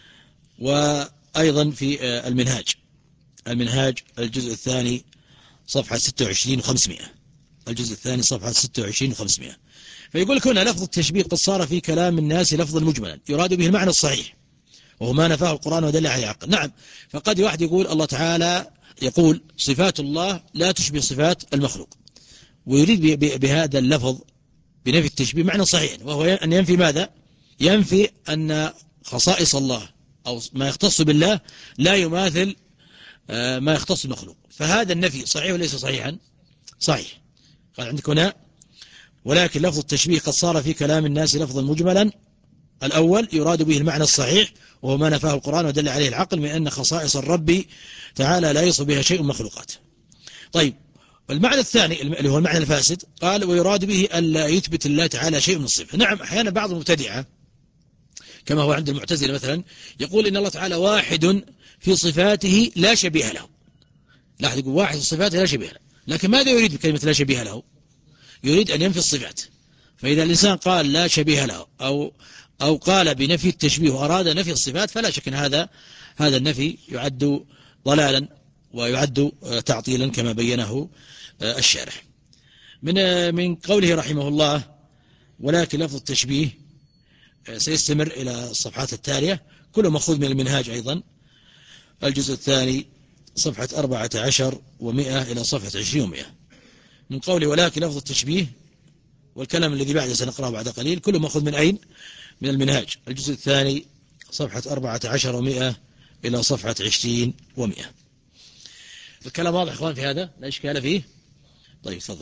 وأيضا في المنهاج المنهاج الجزء الثاني صفحة ستة وعشرين وخمسمائة، الجزء الثاني صفحة ستة وعشرين وخمسمائة. فيقول لك هنا لفظ التشبيه قد صار في كلام الناس لفظا مجملا يراد به المعنى الصحيح وهو ما نفاه القرآن ودل عليه العقل. نعم، فقد واحد يقول الله تعالى يقول صفات الله لا تشبه صفات المخلوق، ويريد بهذا اللفظ بنفي التشبيه معنى صحيح، وهو أن ينفي ماذا؟ ينفي أن خصائص الله أو ما يختص بالله لا يماثل ما يختص المخلوق. فهذا النفي صحيح وليس صحيحا؟ صحيح. قال عندك هنا ولكن لفظ التشبيه قد صار في كلام الناس لفظا مجملا. الأول يراد به المعنى الصحيح وهو ما نفاه القرآن ودل عليه العقل من أن خصائص الرب تعالى لا يصف بها شيء مخلوقات. طيب المعنى الثاني اللي هو المعنى الفاسد قال ويراد به ألا يثبت الله تعالى شيء من الصفة. نعم، أحيانا بعض المبتدعة كما هو عند المعتزلة مثلا يقول إن الله تعالى واحد في صفاته لا شبيه له. لاحظ، يقول واحد في صفاته لا شبيه له، لكن ماذا يريد بكلمة لا شبيه له؟ يريد أن ينفي الصفات. فإذا الإنسان قال لا شبيه له أو أو قال بنفي التشبيه وأراد نفي الصفات فلا شك أن هذا هذا النفي يعد ضلالا ويعد تعطيلا كما بينه الشارح. من من قوله رحمه الله ولكن لفظ التشبيه سيستمر إلى الصفحات التالية، كله مأخوذ من المنهاج أيضا الجزء الثاني صفحة أربعة عشر ومئة إلى صفحة عشرين ومئة. من قوله ولكن لفظ التشبيه والكلام الذي بعده سنقرأه بعد قليل كله مأخوذ من أين؟ من المنهاج الجزء الثاني صفحة أربعة عشر ومئة إلى صفحة عشرين ومئة. الكلام واضح إخوان في هذا؟ لا إشكال فيه؟ طيب تفضل.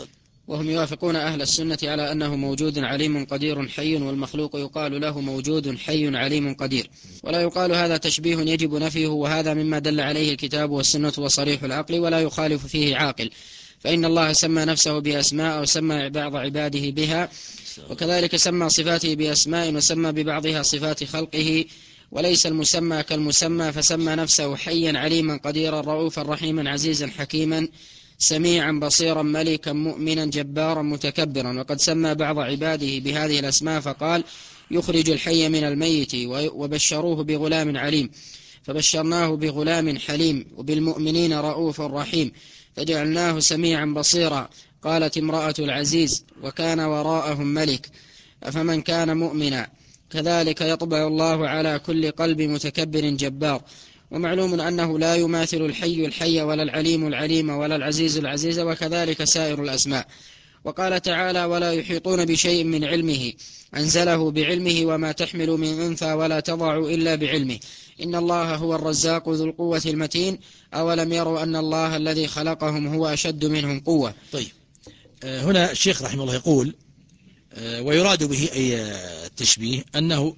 وهم يوافقون أهل السنة على أنه موجود عليم قدير حي، والمخلوق يقال له موجود حي عليم قدير، ولا يقال هذا تشبيه يجب نفيه، وهذا مما دل عليه الكتاب والسنة وصريح العقل، ولا يخالف فيه عاقل، فإن الله سمى نفسه بأسماء وسمى بعض عباده بها، وكذلك سمى صفاته بأسماء وسمى ببعضها صفات خلقه، وليس المسمى كالمسمى، فسمى نفسه حيا عليما قديرا رؤوفا رحيما عزيزا حكيما سميعا بصيرا ملكا مؤمنا جبارا متكبرا. وقد سمى بعض عباده بهذه الأسماء فقال: يخرج الحي من الميت، وبشروه بغلام عليم، فبشرناه بغلام حليم، وبالمؤمنين رؤوف رحيم، فجعلناه سميعا بصيرا. قالت امرأة العزيز: وكان وراءهم ملك، أفمن كان مؤمنا كذلك يطبع الله على كل قلب متكبر جبار. ومعلوم أنه لا يماثل الحي الحي، ولا العليم العليم، ولا العزيز العزيز، وكذلك سائر الأسماء. وقال تعالى: ولا يحيطون بشيء من علمه، أنزله بعلمه، وما تحمل من أنثى ولا تضع إلا بعلمه، إن الله هو الرزاق ذو القوة المتين، أولم يروا أن الله الذي خلقهم هو أشد منهم قوة. طيب، هنا الشيخ رحمه الله يقول: ويراد به أي التشبيه أنه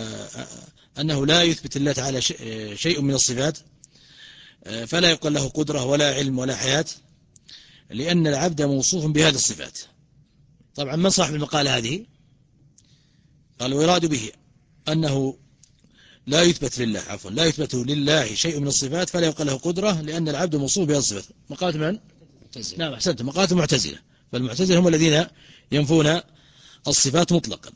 أنه لا يثبت الله تعالى شيء من الصفات، فلا يقال له قدرة ولا علم ولا حياة، لأن العبد موصوف بهذه الصفات. طبعا من صاحب المقالة هذه؟ قال: ويراد به أنه لا يثبت لله عفوا لا يثبت لله شيء من الصفات، فلا يقال له قدرة، لأن العبد موصوف بهذه الصفات. مقالة من؟ معتزلة. نعم، أحسنت، مقالة المعتزلة. فالمعتزلة هم الذين ينفون الصفات مطلقا.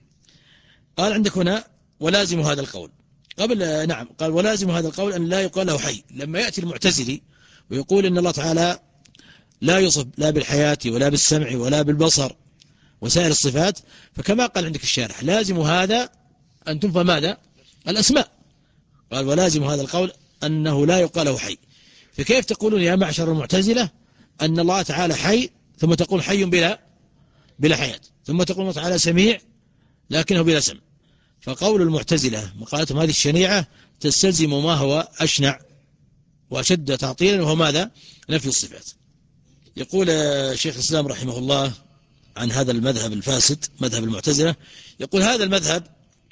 قال عندك هنا: ولازم هذا القول قبل نعم قال ولازم هذا القول أن لا يقال له حي. لما يأتي المعتزلي ويقول إن الله تعالى لا يصف لا بالحياة ولا بالسمع ولا بالبصر وسائر الصفات، فكما قال عندك الشارح: لازم هذا أن تنفى ماذا؟ الأسماء. قال: ولازم هذا القول أنه لا يقال له حي. فكيف تقولون يا معشر المعتزلة أن الله تعالى حي، ثم تقول حي بلا بلا حياة، ثم تقول الله تعالى سميع لكنه بلا سمع؟ فقول المعتزلة مقالتهم هذه الشنيعة تستلزم ما هو أشنع وأشد تعطيلا، وهو ماذا؟ نفي الصفات. يقول شيخ الإسلام رحمه الله عن هذا المذهب الفاسد، مذهب المعتزلة، يقول: هذا المذهب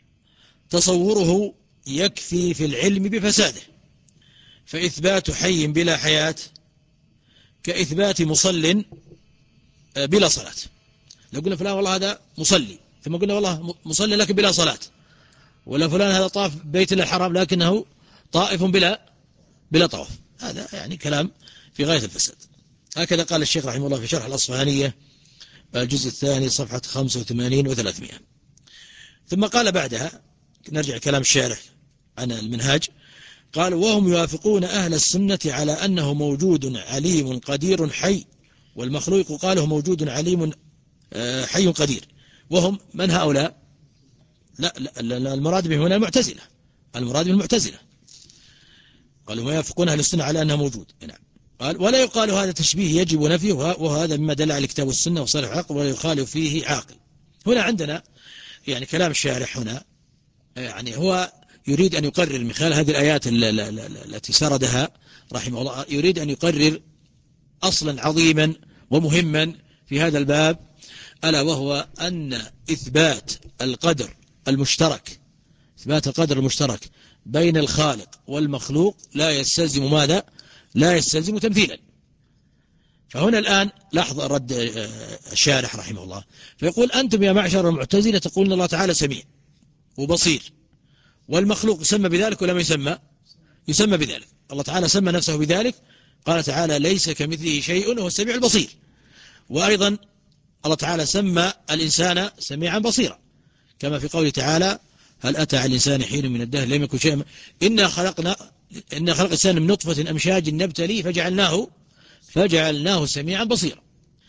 تصوره يكفي في العلم بفساده، فإثبات حي بلا حياة كإثبات مصل بلا صلاة. لو قلنا فلان والله هذا مصلي، ثم قلنا والله مصلي لكن بلا صلاة، ولا فلان هذا طاف بيت الله الحرام لكنه طائف بلا بلا طواف، هذا يعني كلام في غاية الفساد. هكذا قال الشيخ رحمه الله في شرح الأصفهانية الجزء الثاني صفحة خمسة وثمانين وثلاثمائة. ثم قال بعدها، نرجع كلام الشارح عن المنهاج، قال: وهم يوافقون أهل السنة على أنه موجود عليم قدير حي، والمخلوق قاله موجود عليم حي قدير. وهم من هؤلاء؟ لا, لا, لا المراد به هنا المعتزلة، المراد به المعتزلة. قالوا: ما يوافقون أهل السنة على أنه موجود. نعم. قال: ولا يقال هذا تشبيه يجب نفيه، وهذا مما دل على الكتاب والسنة وصالح العقل، ولا يخالف فيه عاقل. هنا عندنا يعني كلام الشارح هنا، يعني هو يريد أن يقرر من خلال هذه الآيات التي سردها رحمه الله، يريد أن يقرر أصلا عظيما ومهما في هذا الباب، ألا وهو أن إثبات القدر المشترك إثبات القدر المشترك بين الخالق والمخلوق لا يستلزم ماذا؟ لا يستلزم تمثيلا. فهنا الآن لاحظ رد الشارح رحمه الله، فيقول: أنتم يا معشر المعتزلة تقولون الله تعالى سميع وبصير، والمخلوق يسمى بذلك ولا ما يسمى؟ يسمى بذلك. الله تعالى سمى نفسه بذلك، قال تعالى: ليس كمثله شيء وهو السميع البصير. وأيضا الله تعالى سمى الإنسان سميعا بصيرا، كما في قوله تعالى: هل أتى على الإنسان حين من الدهر لم يكن شيئا، إنا خلقنا إنا خلق الإنسان من نطفة أمشاج نبتليه فجعلناه فجعلناه سميعا بصيرا.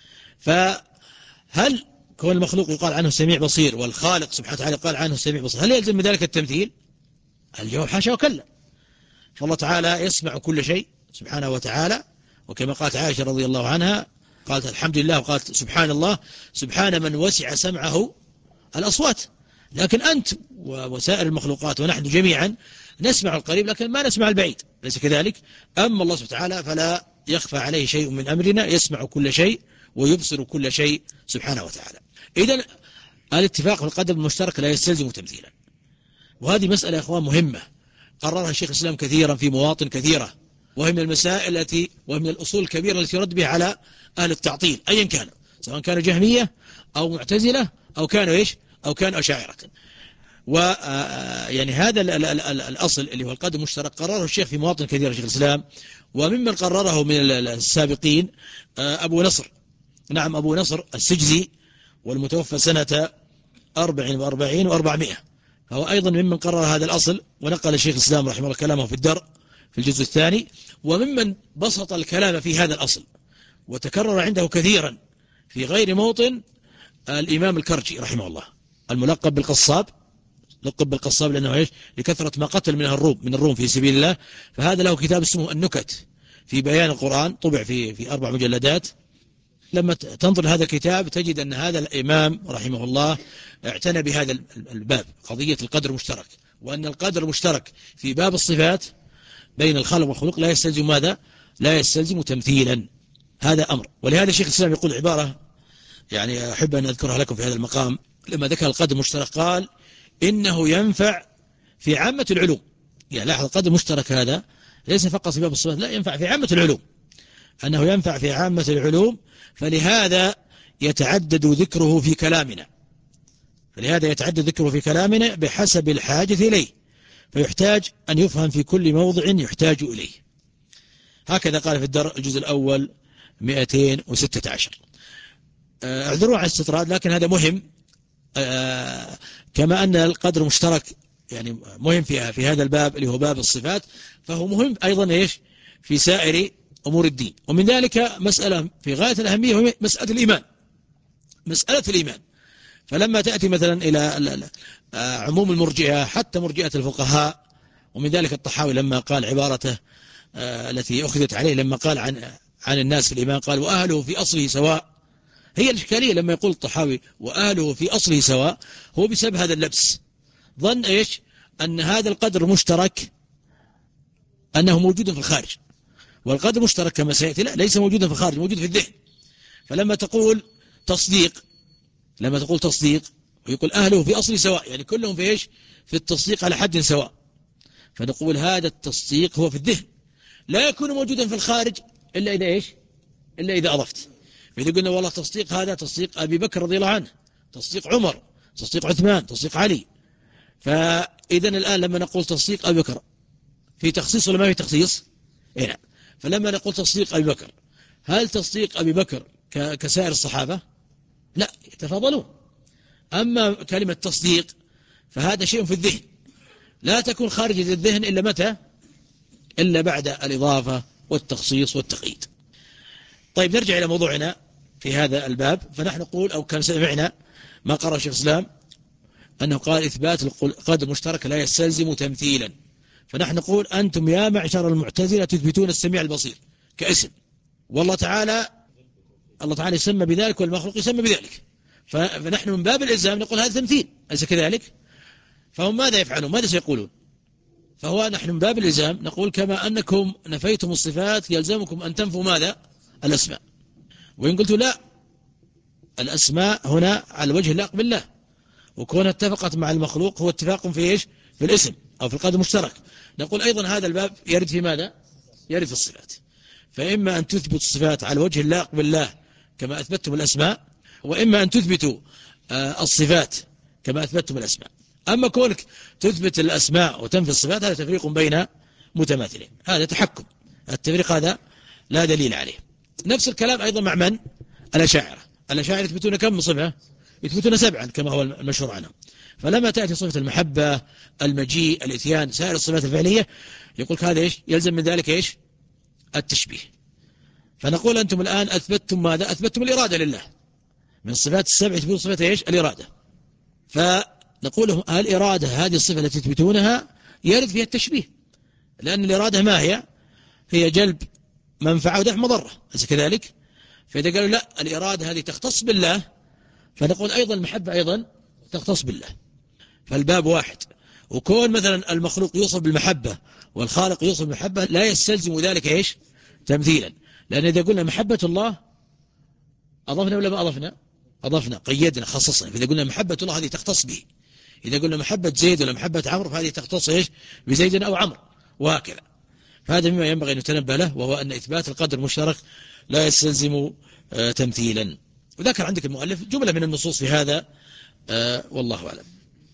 فهل كون المخلوق يقال عنه سميع بصير والخالق سبحانه وتعالى قال عنه سميع بصير، هل يلزم من ذلك التمثيل؟ الجواب حاشا وكلا. فالله تعالى يسمع كل شيء سبحانه وتعالى، وكما قالت عائشة رضي الله عنها، قالت: الحمد لله، وقالت: سبحان الله، سبحان من وسع سمعه الأصوات. لكن أنت وسائر المخلوقات ونحن جميعا نسمع القريب لكن ما نسمع البعيد، ليس كذلك؟ أما الله سبحانه وتعالى فلا يخفى عليه شيء من أمرنا، يسمع كل شيء ويبصر كل شيء سبحانه وتعالى. إذن الاتفاق في القدر المشترك لا يستلزم تمثيلا، وهذه مسألة يا إخوان مهمة قررها الشيخ الإسلام كثيرا في مواطن كثيرة، وهي من المسائل التي ومن الأصول الكبيرة التي يرد بها على أهل التعطيل أيا كان، سواء كان جهمية أو معتزلة أو كانوا إيش أو كانوا أشاعرة. ويعني هذا الأصل اللي هو القدر المشترك قرره الشيخ في مواطن كثيرة شيخ الإسلام، وممن قرره من السابقين أبو نصر، نعم أبو نصر السجزي، والمتوفى سنة أربع وأربعين وأربعمائة، فهو أيضا ممن قرر هذا الأصل، ونقل الشيخ الإسلام رحمه الله كلامه في الدر في الجزء الثاني، وممن بسط الكلام في هذا الأصل وتكرر عنده كثيرا في غير موطن الإمام الكرجي رحمه الله، الملقب بالقصاب، لقب بالقصاب لأنه إيش لكثرة ما قتل من الروم من الروم في سبيل الله. فهذا له كتاب اسمه النكت في بيان القرآن، طبع في في أربع مجلدات. لما تنظر هذا الكتاب تجد أن هذا الإمام رحمه الله اعتنى بهذا الباب، قضية القدر المشترك، وأن القدر المشترك في باب الصفات بين الخالق والخلق لا يستلزم ماذا؟ لا يستلزم تمثيلا، هذا أمر. ولهذا الشيخ الإسلام يقول عبارة يعني أحب أن أذكرها لكم في هذا المقام، لما ذكر القدر المشترك قال إنه ينفع في عامة العلوم. يعني لاحظ القدر المشترك هذا ليس فقط في باب الصفات، لا، ينفع في عامة العلوم، أنه ينفع في عامة العلوم، فلهذا يتعدد ذكره في كلامنا فلهذا يتعدد ذكره في كلامنا بحسب الحاجة إليه، فيحتاج أن يفهم في كل موضع يحتاج إليه. هكذا قال في الدر الجزء الأول مئتين وستة عشر. اعذروا عن الاستطراد، لكن هذا مهم، كما أن القدر مشترك يعني مهم في في هذا الباب اللي هو باب الصفات، فهو مهم أيضا إيش في سائر أمور الدين. ومن ذلك مسألة في غاية الأهمية وهي مسألة الإيمان مسألة الإيمان فلما تأتي مثلا إلى عموم المرجئة، حتى مرجئة الفقهاء، ومن ذلك الطحاوي لما قال عبارته التي أخذت عليه لما قال عن عن الناس في الإيمان قال وأهله في أصله سواء. هي الإشكالية لما يقول الطحاوي وأهله في أصله سواء، هو بسبب هذا اللبس، ظن إيش أن هذا القدر مشترك أنه موجود في الخارج، والقدر مشترك كما سيأتي لا، ليس موجودا في الخارج، موجود في الذهن. فلما تقول تصديق لما تقول تصديق ويقول أهله في أصل سواء، يعني كلهم في إيش في التصديق على حد سواء، فنقول هذا التصديق هو في الذهن، لا يكون موجودا في الخارج إلا إذا إيش إلا إذا أضفت. فإذا قلنا والله تصديق هذا تصديق أبي بكر رضي الله عنه، تصديق عمر، تصديق عثمان، تصديق علي، فإذا الآن لما نقول تصديق أبي بكر في تخصيص ولا ما في تخصيص؟ هنا فلما نقول تصديق أبي بكر، هل تصديق أبي بكر كسائر الصحابة؟ لا، يتفاضلون. أما كلمة تصديق فهذا شيء في الذهن، لا تكون خارج الذهن إلا متى؟ إلا بعد الإضافة والتخصيص والتقييد. طيب نرجع إلى موضوعنا في هذا الباب. فنحن نقول أو كان سمعنا ما قرأ الشيخ الإسلام أنه قال إثبات القدر المشترك لا يستلزم تمثيلا. فنحن نقول أنتم يا معشر المعتزلة تثبتون السميع البصير كاسم، والله تعالى الله تعالى يسمى بذلك والمخلوق يسمى بذلك، فنحن من باب الإلزام نقول هذا تمثيل، أليس كذلك؟ فهم ماذا يفعلون؟ ماذا سيقولون؟ فهو نحن من باب الإلزام نقول كما أنكم نفيتم الصفات يلزمكم أن تنفوا ماذا؟ الأسماء. وإن قلت لا، الأسماء هنا على الوجه اللائق بالله، وكونها اتفقت مع المخلوق هو اتفاق في إيش؟ في الاسم أو في القدر المشترك. نقول أيضا هذا الباب يرد في ماذا؟ يرد في الصفات. فإما أن تثبت الصفات على الوجه اللائق بالله كما أثبتتم الأسماء، وإما أن تثبتوا الصفات كما أثبتتم الأسماء. أما كونك تثبت الأسماء وتنفي الصفات هذا تفريق بين متماثلين، هذا تحكم، التفريق هذا لا دليل عليه. نفس الكلام أيضا مع من؟ الأشاعرة. الأشاعرة يثبتون كم صفة؟ يثبتون سبعا كما هو المشهور عنهم. فلما تأتي صفة المحبة، المجيء، الإتيان، سائر الصفات الفعلية، يقول هذا إيش؟ يلزم من ذلك إيش؟ التشبيه. فنقول أنتم الآن أثبتتم ماذا؟ أثبتتم الإرادة لله. من الصفات السبع تثبتون صفة إيش؟ الإرادة. فنقول لهم الإرادة هذه الصفة التي تثبتونها يرد فيها التشبيه، لأن الإرادة ما هي؟ هي جلب منفعة ودفع مضرة، أليس كذلك؟ فإذا قالوا لا، الإرادة هذه تختص بالله، فنقول أيضا المحبة أيضا تختص بالله. فالباب واحد. وكون مثلا المخلوق يوصف بالمحبة والخالق يوصف بالمحبة لا يستلزم ذلك إيش؟ تمثيلا. لأن إذا قلنا محبة الله أضفنا ولا ما أضفنا؟ أضفنا، قيدنا، خصصنا. فإذا قلنا محبة الله هذه تختص به، إذا قلنا محبة زيد ولا محبة عمرو فهذه تختص إيش؟ بزيد أو عمرو، وهكذا. فهذا مما ينبغي أن نتنبه له، وهو أن إثبات القدر المشترك لا يستلزم آه تمثيلا. وذكر عندك المؤلف جملة من النصوص في هذا، آه والله أعلم.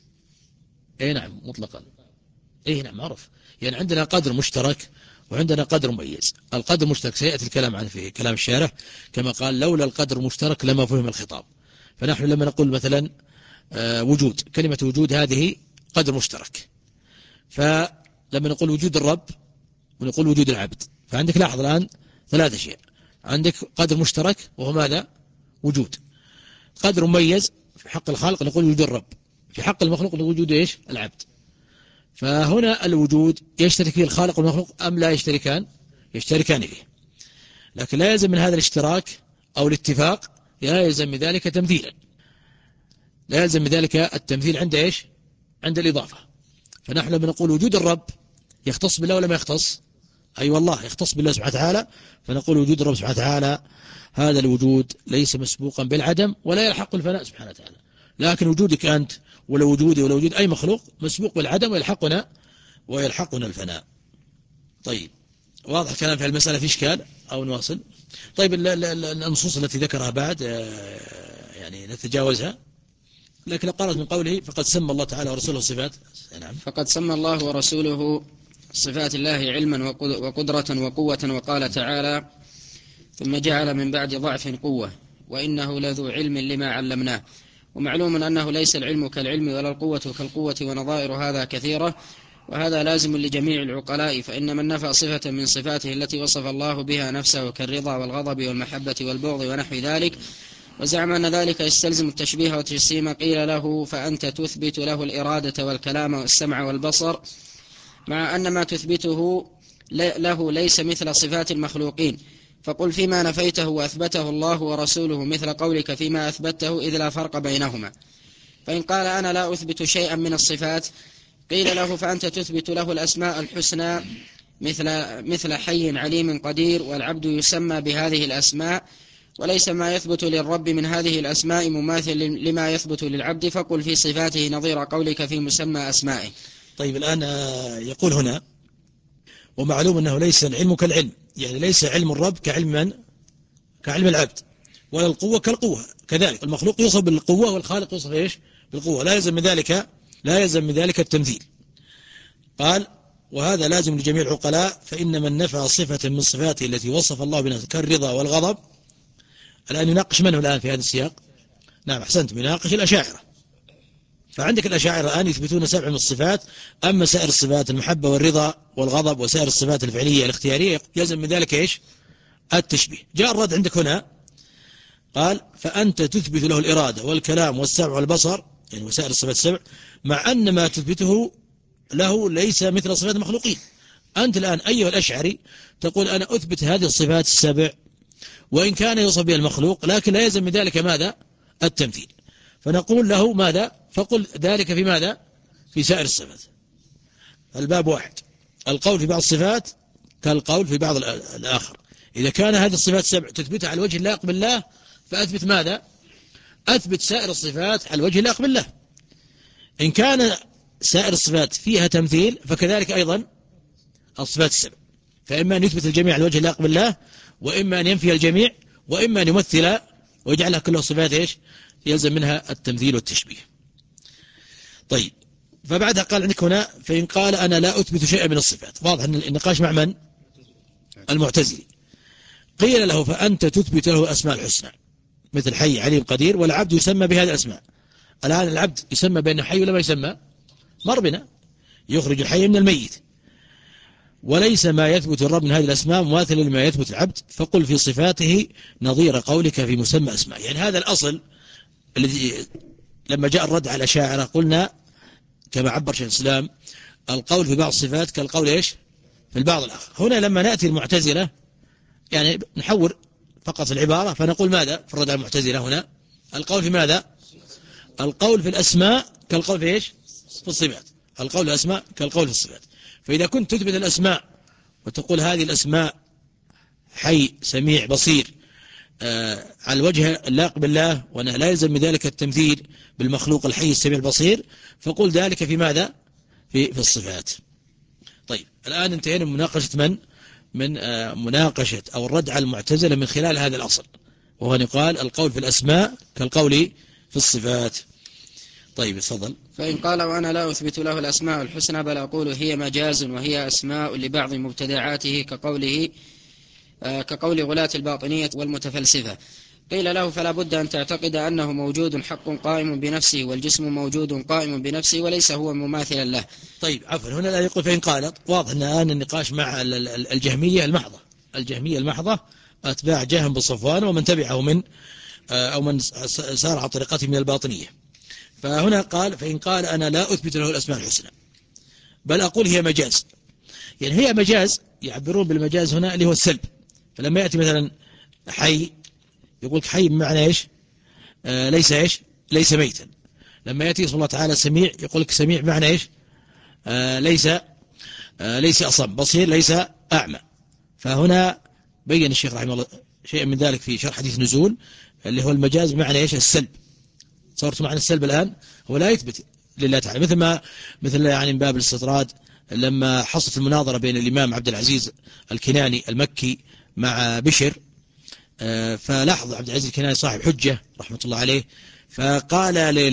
أي نعم مطلقا، أي نعم معروف. يعني عندنا قدر مشترك وعندنا قدر مميز. القدر المشترك سيأتي الكلام عنه في كلام الشارح، كما قال لولا القدر المشترك لما فهم الخطاب. فنحن لما نقول مثلا آه وجود، كلمة وجود هذه قدر مشترك. فلما نقول وجود الرب ونقول وجود العبد، فعندك لاحظ الآن ثلاث أشياء. عندك قدر مشترك وهو ماذا؟ وجود. قدر مميز في حق الخالق نقول وجود الرب، في حق المخلوق نقول وجود إيش؟ العبد. فهنا الوجود يشترك فيه الخالق والمخلوق أم لا يشتركان؟ يشتركان فيه. لكن لا يلزم من هذا الاشتراك أو الاتفاق لا يلزم من ذلك تمثيلا، لا يلزم من ذلك التمثيل عند إيش؟ عند الإضافة. فنحن لما نقول وجود الرب يختص بالله ولا ما يختص؟ أي أيوة والله يختص بالله سبحانه وتعالى. فنقول وجود الرب سبحانه وتعالى هذا الوجود ليس مسبوقا بالعدم ولا يلحق الفناء سبحانه وتعالى. لكن وجودك أنت ولا وجودي ولا وجود أي مخلوق مسبوق بالعدم ويلحقنا ويلحقنا الفناء. طيب واضح الكلام في المسألة، في إشكال أو نواصل؟ طيب النصوص التي ذكرها بعد يعني نتجاوزها، لكن قالت من قوله فقد سمى الله تعالى ورسوله صفات. نعم. فقد سمى الله ورسوله صفات الله علما وقدرة وقوة، وقال تعالى ثم جعل من بعد ضعف قوة وإنه لذو علم لما علمناه. ومعلوم أنه ليس العلم كالعلم ولا القوة كالقوة، ونظائر هذا كثيرة، وهذا لازم لجميع العقلاء. فإن من نفى صفة من صفاته التي وصف الله بها نفسه كالرضا والغضب والمحبة والبغض ونحو ذلك، وزعم أن ذلك يستلزم التشبيه والتجسيم، قيل له فأنت تثبت له الإرادة والكلام والسمع والبصر، مع أن ما تثبته له ليس مثل صفات المخلوقين. فقل فيما نفيته وأثبته الله ورسوله مثل قولك فيما أثبته، إذ لا فرق بينهما. فإن قال أنا لا أثبت شيئا من الصفات، قيل له فأنت تثبت له الأسماء الحسنى مثل, مثل حي عليم قدير، والعبد يسمى بهذه الأسماء، وليس ما يثبت للرب من هذه الأسماء مماثل لما يثبت للعبد. فقل في صفاته نظير قولك في مسمى أسمائه. طيب الآن يقول هنا ومعلوم أنه ليس العلم كالعلم، يعني ليس علم الرب كعلم من؟ كعلم العبد، ولا القوة كالقوة. كذلك المخلوق يوصف بالقوة والخالق يوصف إيش؟ بالقوة. لا يلزم من ذلك لا يلزم من ذلك التمثيل. قال وهذا لازم لجميع العقلاء. فإن من نفى صفة من صفاته التي وصف الله بنفسه كالرضا والغضب. الآن يناقش منه الآن في هذا السياق؟ نعم أحسنت، يناقش الأشاعرة. فعندك الأشاعرة الآن يثبتون سبع من الصفات، أما سائر الصفات المحبة والرضا والغضب وسائر الصفات الفعلية الاختيارية يلزم من ذلك إيش؟ التشبيه. جاء الرد عندك هنا قال فأنت تثبت له الإرادة والكلام والسمع والبصر، يعني وسائر الصفات السبع، مع أن ما تثبته له ليس مثل صفات المخلوقين. أنت الآن أيها الأشعري تقول أنا أثبت هذه الصفات السبع وإن كان يوصف بها المخلوق، لكن لا يلزم من ذلك ماذا؟ التمثيل. فنقول له ماذا؟ فقل ذلك في ماذا؟ في سائر الصفات. الباب واحد، القول في بعض الصفات كالقول في بعض الآخر. إذا كان هذه الصفات السبع تثبتها على الوجه اللائق بالله فأثبت ماذا؟ أثبت سائر الصفات على الوجه اللائق بالله. إن كان سائر الصفات فيها تمثيل فكذلك أيضا الصفات السبع. فإما أن يثبت الجميع على الوجه اللائق بالله، وإما أن ينفي الجميع، وإما أن يمثل ويجعلها كلها صفات إيش؟ يلزم منها التمثيل والتشبيه. طيب فبعدها قال عندك هنا فإن قال أنا لا أثبت شيئا من الصفات. واضح أن النقاش مع من؟ المعتزلي. قيل له فأنت تثبت له الأسماء الحسنى مثل حي عليم قدير، والعبد يسمى بهذه الأسماء. الآن العبد يسمى بأنه حي ولا ما يسمى؟ مر بنا، يخرج الحي من الميت. وليس ما يثبت الرب من هذه الأسماء مماثلا لما يثبت العبد. فقل في صفاته نظير قولك في مسمى أسماء. يعني هذا الأصل الذي لما جاء الرد على الأشاعرة قلنا كما عبر شيخ الإسلام القول في بعض الصفات كالقول إيش؟ في البعض الآخر. هنا لما نأتي المعتزلة يعني نحور فقط العبارة فنقول ماذا في الرد على المعتزلة هنا؟ القول في ماذا؟ القول في الأسماء كالقول في إيش؟ في الصفات. القول في الأسماء كالقول في الصفات. فإذا كنت تثبت الأسماء وتقول هذه الأسماء حي سميع بصير على الوجه اللائق بالله وأنه لا يلزم من ذلك التمثيل بالمخلوق الحي السميع البصير، فقل ذلك في ماذا؟ في, في الصفات. طيب الآن انتهينا من مناقشة من؟ من مناقشة أو الرد على المعتزلة من خلال هذا الأصل، وهو أن يقال القول في الأسماء كالقول في الصفات. طيب تفضل. فإن قال وأنا لا أثبت له الأسماء الحسنى بل أقول هي مجاز وهي أسماء لبعض مبتدعاته كقوله كقول غلاة الباطنية والمتفلسفة، قيل له فلا بد أن تعتقد أنه موجود حق قائم بنفسه والجسم موجود قائم بنفسه وليس هو مماثلا له. طيب عفوا، هنا لا يقول فإن قالت، واضح أن الآن النقاش مع الجهمية المحضة، الجهمية المحضة أتباع جهم بصفوان ومن تبعه من أو من سار على طريقته من الباطنية. فهنا قال فإن قال أنا لا أثبت له الأسماء الحسنى بل أقول هي مجاز، يعني هي مجاز، يعبرون بالمجاز هنا اللي هو السلب. فلما يأتي مثلا حي يقول حي بمعنى إيش؟ آه ليس إيش؟ ليس ميتا. لما يأتي اسم الله تعالى سميع يقول لك سميع بمعنى إيش؟ آه ليس آه ليس أصم، بصير ليس أعمى. فهنا بين الشيخ رحمه الله شيء من ذلك في شرح حديث نزول اللي هو المجاز بمعنى إيش؟ السلب. صارت معنى السلب الآن هو لا يثبت لله تعالى، مثل ما مثل يعني من باب الاستطراد لما حصلت المناظرة بين الإمام عبد العزيز الكناني المكي مع بشر، فلاحظ عبد العزيز الكناني صاحب حجة رحمة الله عليه، فقال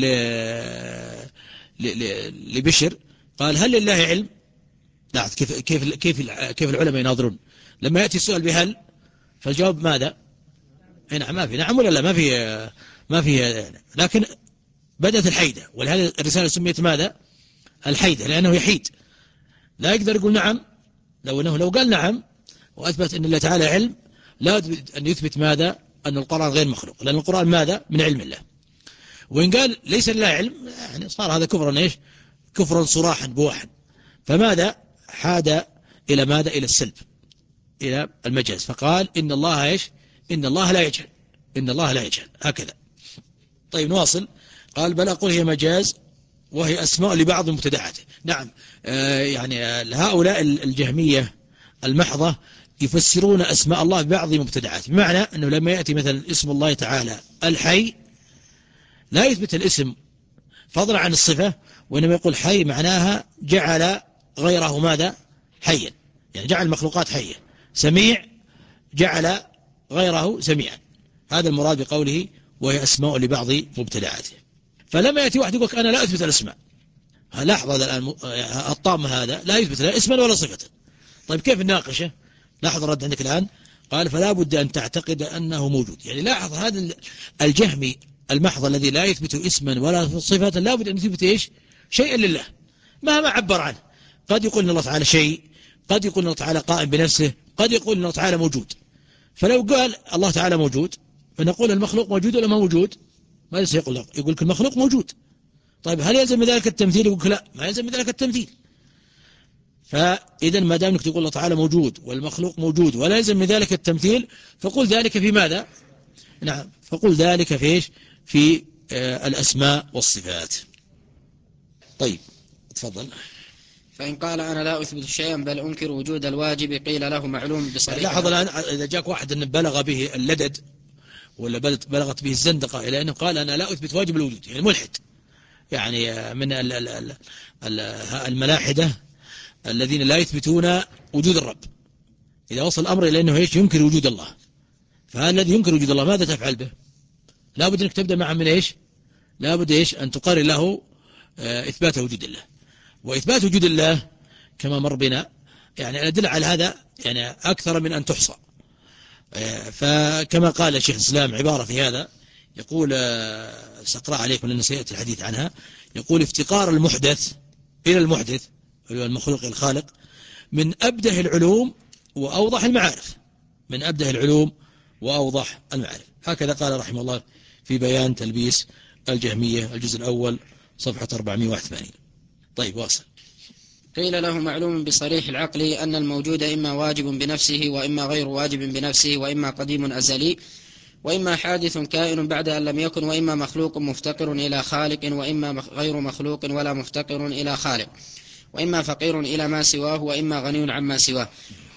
لبشر قال هل لله علم؟ لاحظ كيف كيف كيف كيف العلماء يناظرون لما يأتي السؤال بهل، فالجواب ماذا؟ نعم ما في، نعم ولا لا، ما في ما في، لكن بدأت الحيدة، ولهذا الرسالة سميت ماذا؟ الحيدة، لأنه يحيد لا يقدر يقول نعم. لو أنه لو قال نعم وأثبت أن الله تعالى علم لا أن يثبت ماذا؟ أن القرآن غير مخلوق، لأن القرآن ماذا؟ من علم الله. وإن قال ليس لله علم يعني صار هذا كفرا إيش؟ كفرا صراحا بواحا. فماذا؟ حاد إلى ماذا؟ إلى السلب، إلى المجاز، فقال إن الله إيش؟ إن الله لا يجهل، إن الله لا يجهل، هكذا. طيب نواصل. قال بل أقول هي مجاز وهي أسماء لبعض المبتدعات. نعم آه يعني هؤلاء الجهمية المحضة يفسرون أسماء الله ببعض مبتدعات، بمعنى أنه لما يأتي مثلا اسم الله تعالى الحي لا يثبت الاسم فضلا عن الصفة، وإنما يقول حي معناها جعل غيره ماذا؟ حيا، يعني جعل المخلوقات حية. سميع جعل غيره سميعا، هذا المراد بقوله وهي أسماء لبعض مبتدعاته. فلما يأتي واحد يقول أنا لا أثبت الأسماء، لاحظ هذا الآن الطام هذا لا يثبت لا اسما ولا صفة. طيب كيف نناقشه؟ لاحظ الرد عندك الآن. قال فلا بد أن تعتقد أنه موجود. يعني لاحظ هذا الجهمي المحض الذي لا يثبت اسما ولا صفة لا بد أن يثبت إيش؟ شيئا لله مهما عبر عنه. قد يقول إن الله تعالى شيء، قد يقول إن الله تعالى قائم بنفسه، قد يقول إن الله تعالى موجود. فلو قال الله تعالى موجود فنقول المخلوق موجود ولا ما موجود؟ ماذا سيقول لك؟ يقول لك المخلوق موجود. طيب هل يلزم من ذلك التمثيل؟ يقول لك لا، ما يلزم من ذلك التمثيل. فإذا ما دامك تقول الله تعالى موجود والمخلوق موجود ولا يلزم من ذلك التمثيل، فقل ذلك في ماذا؟ نعم، فقل ذلك في إيش؟ في آه الأسماء والصفات. طيب تفضل. فإن قال أنا لا أثبت شيئا بل أنكر وجود الواجب قيل له معلوم بصريح. لاحظ الآن إذا جاك واحد أن بلغ به اللدد ولا بلغت به الزندقة إلى أنه قال أنا لا أثبت واجب الوجود، يعني ملحد، يعني من الملاحدة الذين لا يثبتون وجود الرب. إذا وصل الأمر إلى أنه إيش؟ ينكر وجود الله. فهذا الذي ينكر وجود الله ماذا تفعل به؟ لا بد أنك تبدأ معه من إيش؟ لا بد إيش؟ أن تقرر له إثبات وجود الله. وإثبات وجود الله كما مر بنا يعني الأدلة على هذا يعني أكثر من أن تحصى. فكما قال الشيخ الإسلام عبارة في هذا يقول سأقرأ عليكم لأن سيأتي الحديث عنها. يقول افتقار المحدث إلى المحدث المخلوق الخالق من أبده العلوم وأوضح المعارف، من أبده العلوم وأوضح المعارف. هكذا قال رحمه الله في بيان تلبيس الجهمية الجزء الأول صفحة أربعمائة وواحد وثمانين. طيب واصل. قيل له معلوم بصريح العقل أن الموجود إما واجب بنفسه وإما غير واجب بنفسه، وإما قديم أزلي وإما حادث كائن بعد أن لم يكن، وإما مخلوق مفتقر إلى خالق وإما غير مخلوق ولا مفتقر إلى خالق، وإما فقير إلى ما سواه وإما غني عما سواه.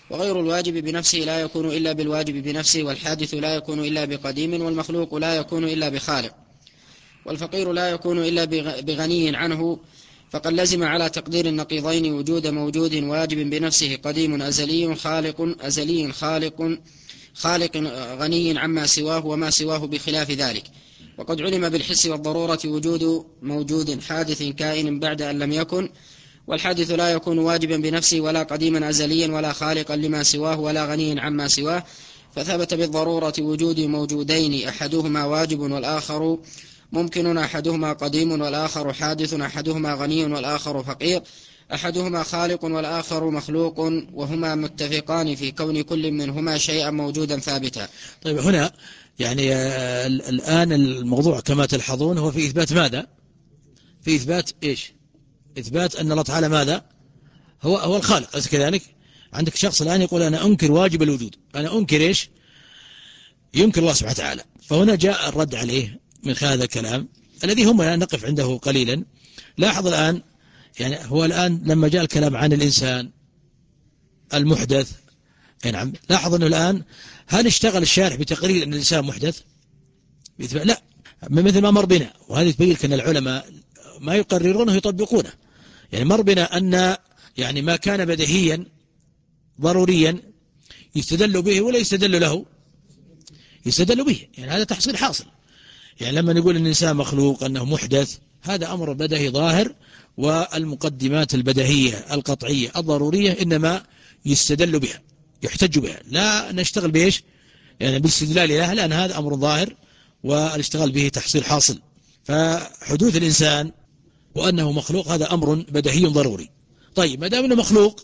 وغير الواجب بنفسه لا يكون إلا بالواجب بنفسه، والحادث لا يكون إلا بقديم، والمخلوق لا يكون إلا بخالق، والفقير لا يكون إلا بغني عنه. فقد لزم على تقدير النقيضين وجود موجود واجب بنفسه قديم أزلي خالق أزلي خالق خالق غني عما سواه، وما سواه بخلاف ذلك. وقد علم بالحس والضرورة وجود موجود حادث كائن بعد أن لم يكن، والحادث لا يكون واجبا بنفسه ولا قديما أزليا ولا خالقا لما سواه ولا غنيا عما سواه. فثبت بالضرورة وجود موجودين أحدهما واجب والآخر ممكن، أحدهما قديم والآخر حادث، أحدهما غني والآخر فقير، أحدهما خالق والآخر مخلوق، وهما متفقان في كون كل منهما شيئا موجودا ثابتا. طيب هنا يعني الآن الموضوع كما تلحظون هو في إثبات ماذا؟ في إثبات إيش؟ إثبات أن الله تعالى ماذا؟ هو هو الخالق، أليس كذلك؟ عندك شخص الآن يقول أنا أنكر واجب الوجود، أنا أنكر إيش؟ ينكر الله سبحانه وتعالى. فهنا جاء الرد عليه من هذا الكلام الذي هم الآن نقف عنده قليلا. لاحظ الآن يعني هو الآن لما جاء الكلام عن الإنسان المحدث، نعم، لاحظ أنه الآن هل اشتغل الشارح بتقرير أن الإنسان محدث؟ لا، مثل ما مر بنا، وهذه تبين أن العلماء ما يقررونه يطبقونه. يعني مر بنا أن يعني ما كان بديهيا ضروريا يستدل به ولا يستدل له، يستدل به، يعني هذا تحصيل حاصل. يعني لما نقول أن الإنسان مخلوق أنه محدث، هذا أمر بديهي ظاهر، والمقدمات البديهية القطعية الضرورية إنما يستدل بها يحتج بها، لا نشتغل بإيش يعني بالاستدلال لها، لأن هذا أمر ظاهر والاشتغال به تحصيل حاصل. فحدوث الإنسان وأنه مخلوق هذا أمر بديهي ضروري. طيب ما دام أنه مخلوق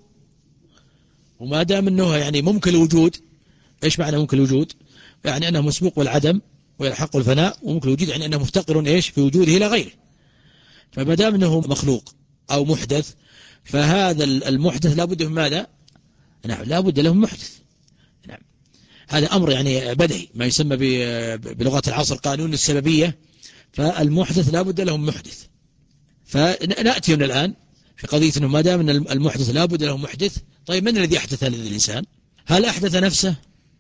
وما دام أنه يعني ممكن الوجود، إيش معنى ممكن الوجود؟ يعني أنه مسبوق بالعدم ويلحق الفناء، وممكن الوجود يعني أنه مفتقر إيش في وجوده إلى غيره. فما دام أنه مخلوق أو محدث، فهذا المحدث لا بد من ماذا؟ نعم، لا بد له من محدث. نعم، هذا أمر يعني بديهي، ما يسمى بلغة العصر قانون السببية. فالمحدث لا بد له من محدث. فنأتي هنا الآن في قضية أنه ما دام أن المحدث لا بد له محدث. طيب من الذي أحدث هذا الإنسان؟ هل أحدث نفسه؟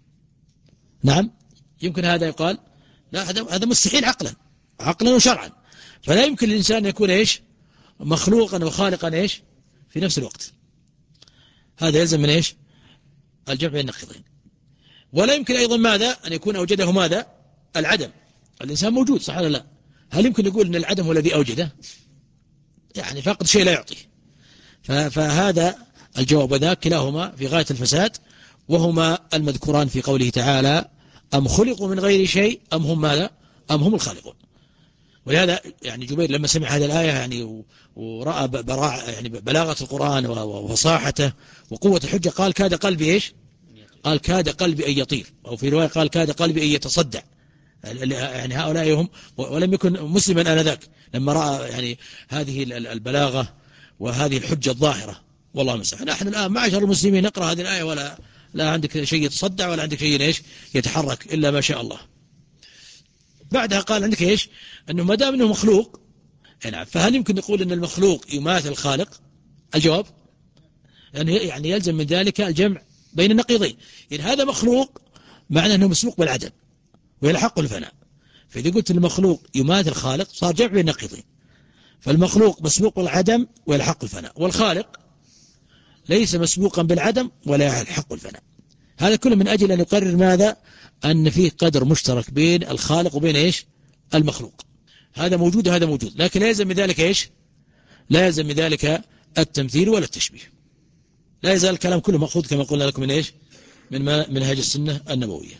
نعم، يمكن هذا يقال لا، هذا مستحيل عقلا عقلا وشرعا. فلا يمكن الإنسان يكون إيش مخلوقا وخالقا إيش في نفس الوقت. هذا يلزم من إيش الجمع بين النقيضين. ولا يمكن أيضا ماذا أن يكون أوجده ماذا العدم. الإنسان موجود صح ولا لا؟ هل يمكن نقول أن العدم هو الذي أوجده؟ يعني فقد شيء لا يعطي. فهذا الجواب وذاك كلاهما في غاية الفساد، وهما المذكوران في قوله تعالى أم خلقوا من غير شيء أم هم ماذا أم هم الخالقون. ولهذا يعني جبير لما سمع هذه الآية يعني ورأى براعة يعني بلاغة القرآن وفصاحته وقوة الحجة، قال كاد قلبي إيش قال كاد قلبي أن يطير، أو في رواية قال كاد قلبي أن يتصدع. يعني هؤلاء هم، ولم يكن مسلما آنذاك لما رأى يعني هذه البلاغة وهذه الحجة الظاهرة. والله مسح. نحن الآن معشر المسلمين نقرأ هذه الآية ولا لا عندك شيء يتصدع ولا عندك شيء إيش يتحرك إلا ما شاء الله. بعدها قال عندك إيش أنه ما دام أنه مخلوق، نعم، فهل يمكن نقول أن المخلوق يماثل الخالق؟ الجواب يعني يعني يلزم من ذلك الجمع بين النقيضين. يعني هذا مخلوق معنى أنه مسبوق بالعدم ويلحق الفناء. فإذا قلت المخلوق يماثل الخالق صار جمع بين النقيضين. فالمخلوق مسبوق بالعدم ويلحق الفناء، والخالق ليس مسبوقا بالعدم ولا يلحق الفناء. هذا كله من أجل أن يقرر ماذا؟ أن فيه قدر مشترك بين الخالق وبين إيش المخلوق. هذا موجود وهذا موجود، لكن لا يلزم من ذلك إيش لا يلزم من ذلك التمثيل ولا التشبيه. لا يزال الكلام كله مأخوذ كما قلنا لكم من إيش من منهج السنة النبوية.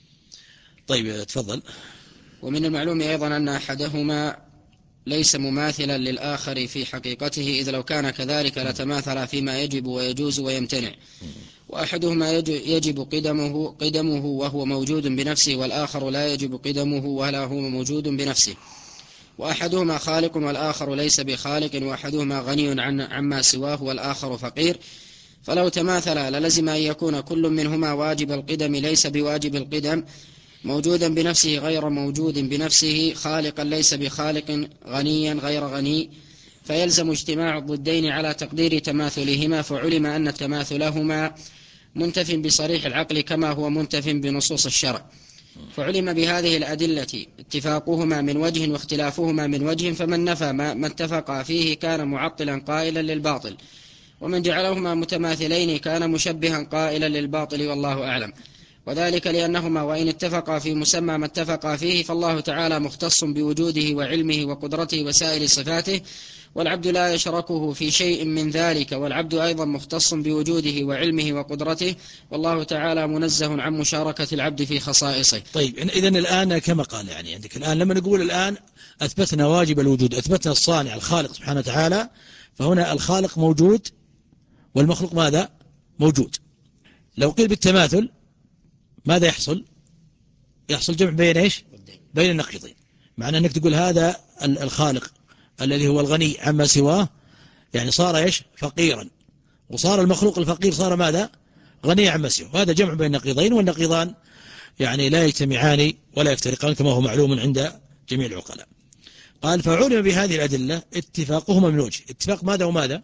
طيب تفضل. ومن المعلوم أيضا أن أحدهما ليس مماثلا للآخر في حقيقته، إذ لو كان كذلك لتماثل فيما يجب ويجوز ويمتنع. وأحدهما يجب قدمه, قدمه وهو موجود بنفسه، والآخر لا يجب قدمه ولا هو موجود بنفسه. وأحدهما خالق والآخر ليس بخالق، وأحدهما غني عن عما سواه والآخر فقير. فلو تماثلا للزم أن يكون كل منهما واجب القدم ليس بواجب القدم، موجودا بنفسه غير موجود بنفسه، خالقا ليس بخالق، غنيا غير غني. فيلزم اجتماع الضدين على تقدير تماثلهما، فعلم أن تماثلهما منتف بصريح العقل كما هو منتف بنصوص الشرع. فعلم بهذه الأدلة اتفاقهما من وجه واختلافهما من وجه، فمن نفى ما اتفقا فيه كان معطلا قائلا للباطل، ومن جعلهما متماثلين كان مشبها قائلا للباطل، والله أعلم. وذلك لأنهما وإن اتفقا في مسمى ما اتفقا فيه فالله تعالى مختص بوجوده وعلمه وقدرته وسائر صفاته، والعبد لا يشركه في شيء من ذلك، والعبد أيضا مختص بوجوده وعلمه وقدرته، والله تعالى منزه عن مشاركة العبد في خصائصه. طيب إذن الآن كما قال يعني عندك الآن لما نقول الآن أثبتنا واجب الوجود، أثبتنا الصانع الخالق سبحانه وتعالى، فهنا الخالق موجود والمخلوق ماذا؟ موجود. لو قيل بالتماثل ماذا يحصل؟ يحصل جمع بين إيش؟ بين النقيضين. معنى أنك تقول هذا الخالق الذي هو الغني عما سواه يعني صار إيش؟ فقيرا، وصار المخلوق الفقير صار ماذا؟ غني عما سواه. وهذا جمع بين النقيضين، والنقيضان يعني لا يجتمعان ولا يفترقان كما هو معلوم عند جميع العقلاء. قال فعلم بهذه الأدلة اتفاقهما من وجه. اتفاق ماذا وماذا؟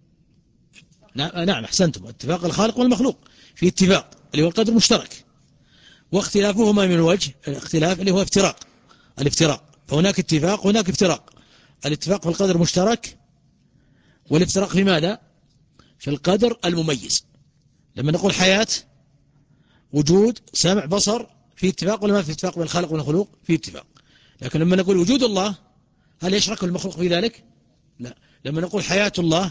نعم أحسنتم، اتفاق الخالق والمخلوق في اتفاق اللي هو القدر المشترك، واختلافهما من وجه الاختلاف اللي هو افتراق الافتراق. فهناك اتفاق وهناك افتراق. الاتفاق في القدر المشترك، والافتراق في ماذا؟ في القدر المميز. لما نقول حياة، وجود، سمع، بصر، في اتفاق ولا ما في اتفاق بين الخالق والمخلوق؟ في اتفاق. لكن لما نقول وجود الله هل يشرك المخلوق في ذلك؟ لا. لما نقول حياة الله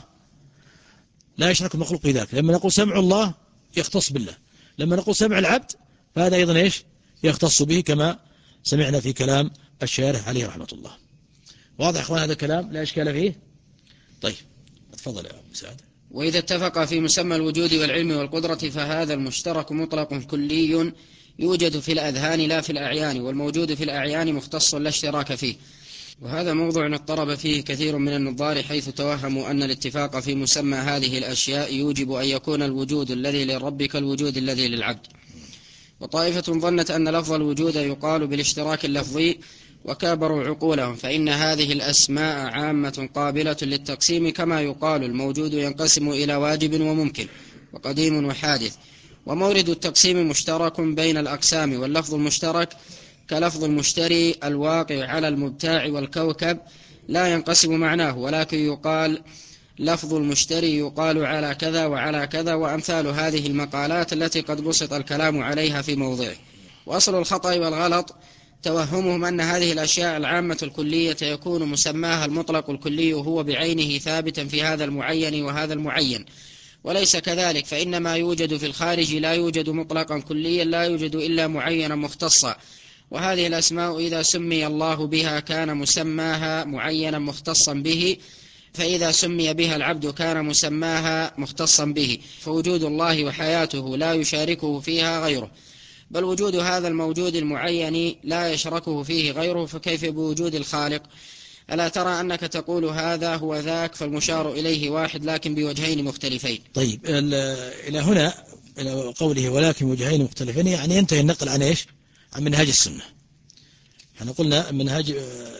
لا يشرك المخلوق في ذلك. لما نقول سمع الله يختص بالله. لما نقول سمع العبد فهذا أيضا إيش؟ يختص به، كما سمعنا في كلام الشارح عليه رحمة الله. واضح أخوان هذا الكلام لا إشكال فيه؟ طيب تفضل يا أبو سعد. وإذا اتفق في مسمى الوجود والعلم والقدرة فهذا المشترك مطلق كلي يوجد في الأذهان لا في الأعيان، والموجود في الأعيان مختص لا اشتراك فيه. وهذا موضوع اضطرب فيه كثير من النظار، حيث توهموا أن الاتفاق في مسمى هذه الأشياء يوجب أن يكون الوجود الذي للرب كالوجود الذي للعبد. وطائفة ظنت أن لفظ الوجود يقال بالاشتراك اللفظي وكابروا عقولهم، فإن هذه الأسماء عامة قابلة للتقسيم، كما يقال الموجود ينقسم إلى واجب وممكن وقديم وحادث. ومورد التقسيم مشترك بين الأقسام، واللفظ المشترك كلفظ المشتري الواقع على المبتاع والكوكب لا ينقسم معناه، ولكن يقال لفظ المشتري يقال على كذا وعلى كذا، وأمثال هذه المقالات التي قد بسط الكلام عليها في موضعه. وأصل الخطأ والغلط توهمهم أن هذه الأشياء العامة الكلية يكون مسماها المطلق الكلي هو بعينه ثابتا في هذا المعين وهذا المعين، وليس كذلك، فإن ما يوجد في الخارج لا يوجد مطلقا كليا، لا يوجد إلا معينا مختصا. وهذه الأسماء إذا سمي الله بها كان مسماها معينا مختصا به، فإذا سمي بها العبد كان مسماها مختصا به. فوجود الله وحياته لا يشاركه فيها غيره، بل وجود هذا الموجود المعين لا يشركه فيه غيره، فكيف بوجود الخالق؟ ألا ترى أنك تقول هذا هو ذاك، فالمشار إليه واحد لكن بوجهين مختلفين. طيب إلى هنا إلى قوله ولكن وجهين مختلفين، يعني ينتهي النقل عن إيش؟ عن منهاج السنة. احنا قلنا منهاج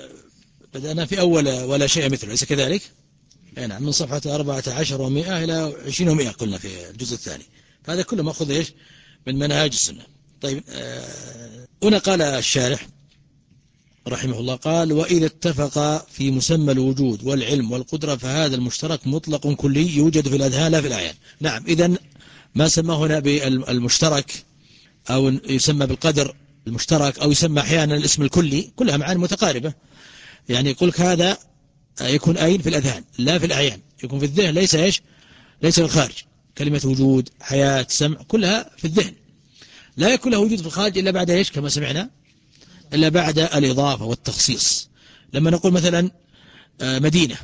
بدأنا في أول ولا شيء مثله، ليس كذلك؟ نعم، من صفحة أربعة عشر ومئة إلى عشرين ومئة قلنا في الجزء الثاني. فهذا كله مأخذ إيش؟ من منهاج السنة. طيب هنا قال الشارح رحمه الله قال وإذا اتفق في مسمى الوجود والعلم والقدرة فهذا المشترك مطلق كلي يوجد في الأذهان لا في الأعيان. نعم، إذن ما سمى هنا بالمشترك أو يسمى بالقدر المشترك أو يسمى أحيانا الاسم الكلي، كلها معاني متقاربة. يعني يقول هذا يكون أين في الأذهان لا في الأعيان، يكون في الذهن، ليس إيش؟ ليس في الخارج. كلمة وجود، حياة، سمع، كلها في الذهن، لا يكون له وجود في الخارج إلا بعد إيش؟ كما سمعنا، إلا بعد الإضافة والتخصيص. لما نقول مثلا مدينة،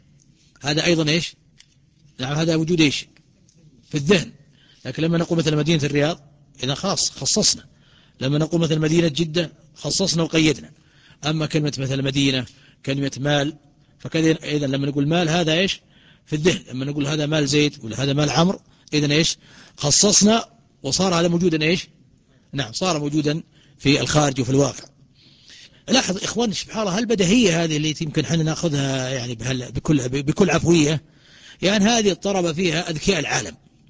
هذا أيضا إيش؟ نعم، هذا وجود إيش؟ في الذهن. لكن لما نقول مثلا مدينة الرياض، إذا خاص خصصنا. لما نقول مثلا مدينة جدة خصصنا وقيدنا. أما كلمة مثلا مدينة، كلمة مال، فكذا إذا لما نقول مال هذا إيش؟ في الذهن. لما نقول هذا مال زيد ولا هذا مال عمرو، إذا إيش؟ خصصنا وصار هذا موجودا إيش؟ نعم، صار موجودا في الخارج وفي الواقع. لاحظ إخواني سبحان الله، هالبديهية هذه اللي يمكن حنا نأخذها يعني بكل بكل عفوية، يعني هذه اضطرب فيها أذكياء العالم.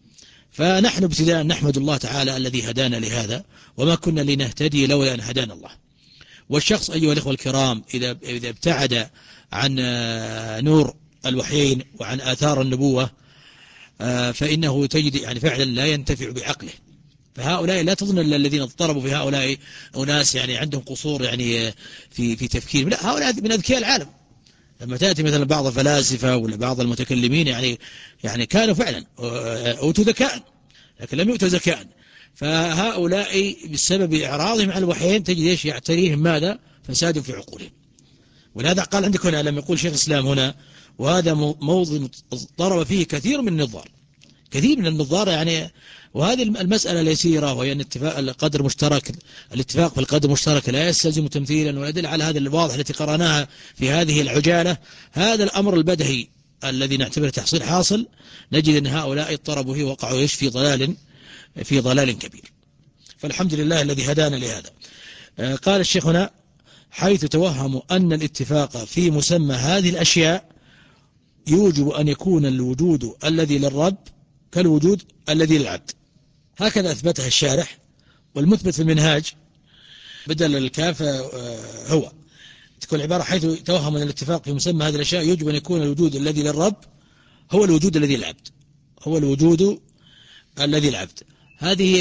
فنحن ابتداء نحمد الله تعالى الذي هدانا لهذا، وما كنا لنهتدي لولا أن هدانا الله. والشخص أيها الإخوة الكرام إذا إذا ابتعد عن نور الوحيين وعن آثار النبوة فإنه تجد يعني فعلا لا ينتفع بعقله. فهؤلاء لا تظن الذين اضطربوا في هؤلاء أناس يعني عندهم قصور يعني في في تفكير، لا، هؤلاء من أذكياء العالم. لما تأتي مثلا بعض الفلاسفة ولا بعض المتكلمين يعني يعني كانوا فعلا أوتوا ذكاء لكن لم يؤتوا ذكاء. فهؤلاء بسبب إعراضهم عن الوحيين تجد إيش يعتريهم ماذا؟ فساد في عقولهم. ولهذا قال عندك هنا لما يقول شيخ الإسلام هنا وهذا موضع ضرب فيه كثير من النظار، كثير من النظار يعني. وهذه المسألة اليسيرة وهي أن اتفاق القدر مشترك، الاتفاق في القدر مشترك لا يستلزم تمثيلا، ويدل على هذا الواضح التي قرأناها في هذه العجالة. هذا الأمر البدهي الذي نعتبره تحصيل حاصل نجد أن هؤلاء اضطربوا فيه وقعوا إيش في ضلال في ضلال كبير. فالحمد لله الذي هدانا لهذا. قال الشيخ هنا حيث توهموا أن الاتفاق في مسمى هذه الأشياء يوجب أن يكون الوجود الذي للرب كالوجود الذي للعبد. هكذا أثبتها الشارح. والمثبت في المنهاج بدل الكاف هو تكون العبارة حيث توهم أن الاتفاق في مسمى هذه الأشياء يجب أن يكون الوجود الذي للرب هو الوجود الذي للعبد، هو الوجود الذي للعبد. هذه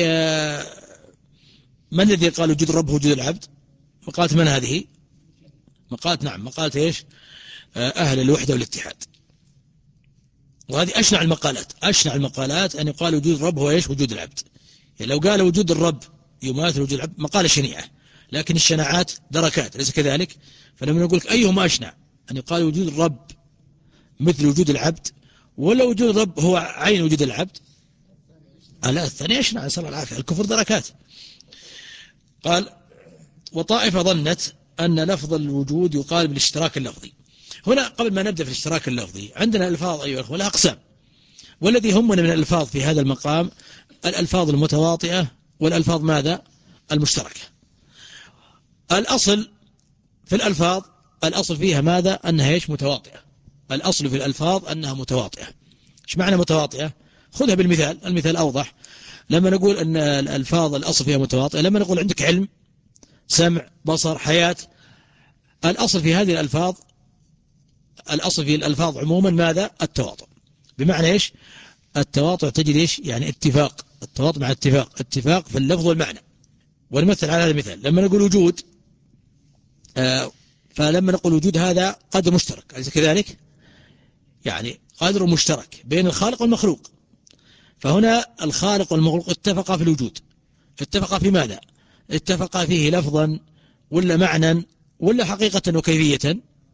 من الذي قال وجود الرب هو وجود العبد؟ مقالة من هذه؟ مقالة نعم مقالة إيش؟ أهل الوحدة والاتحاد. وهذه أشنع المقالات، أشنع المقالات أن يقال وجود الرب هو إيش؟ وجود العبد. يعني لو قال وجود الرب يماثل وجود العبد مقالة شنيعة، لكن الشناعات دركات أليس كذلك؟ فلما نقول لك أيهما أشنع أن يقال وجود الرب مثل وجود العبد ولا وجود الرب هو عين وجود العبد؟ لا، الثاني أشنع نسأل الله العافية. الكفر دركات. قال وطائفة ظنت أن لفظ الوجود يقال بالاشتراك اللفظي. هنا قبل ما نبدأ في الاشتراك اللفظي عندنا الألفاظ أيها الأخوة لها أقسام، والذي يهمنا من الألفاظ في هذا المقام الألفاظ المتواطئة والألفاظ ماذا؟ المشتركة. الأصل في الألفاظ الأصل فيها ماذا؟ أنها إيش؟ متواطئة. الأصل في الألفاظ أنها متواطئة. إيش معنى متواطئة؟ خذها بالمثال، المثال أوضح. لما نقول أن الألفاظ الأصل فيها متواطئة، لما نقول عندك علم، سمع، بصر، حياة، الأصل في هذه الألفاظ الأصل في الألفاظ عموما ماذا؟ التواطؤ. بمعنى إيش؟ التواطؤ تجد إيش؟ يعني اتفاق، التواطؤ مع اتفاق، اتفاق في اللفظ والمعنى. ونمثل على هذا المثال لما نقول وجود، آه فلما نقول وجود هذا قدر مشترك أليس كذلك؟ يعني قدر مشترك بين الخالق والمخلوق. فهنا الخالق والمخلوق اتفقا في الوجود. اتفقا في ماذا؟ اتفقا فيه لفظا ولا معنى ولا حقيقة وكيفية؟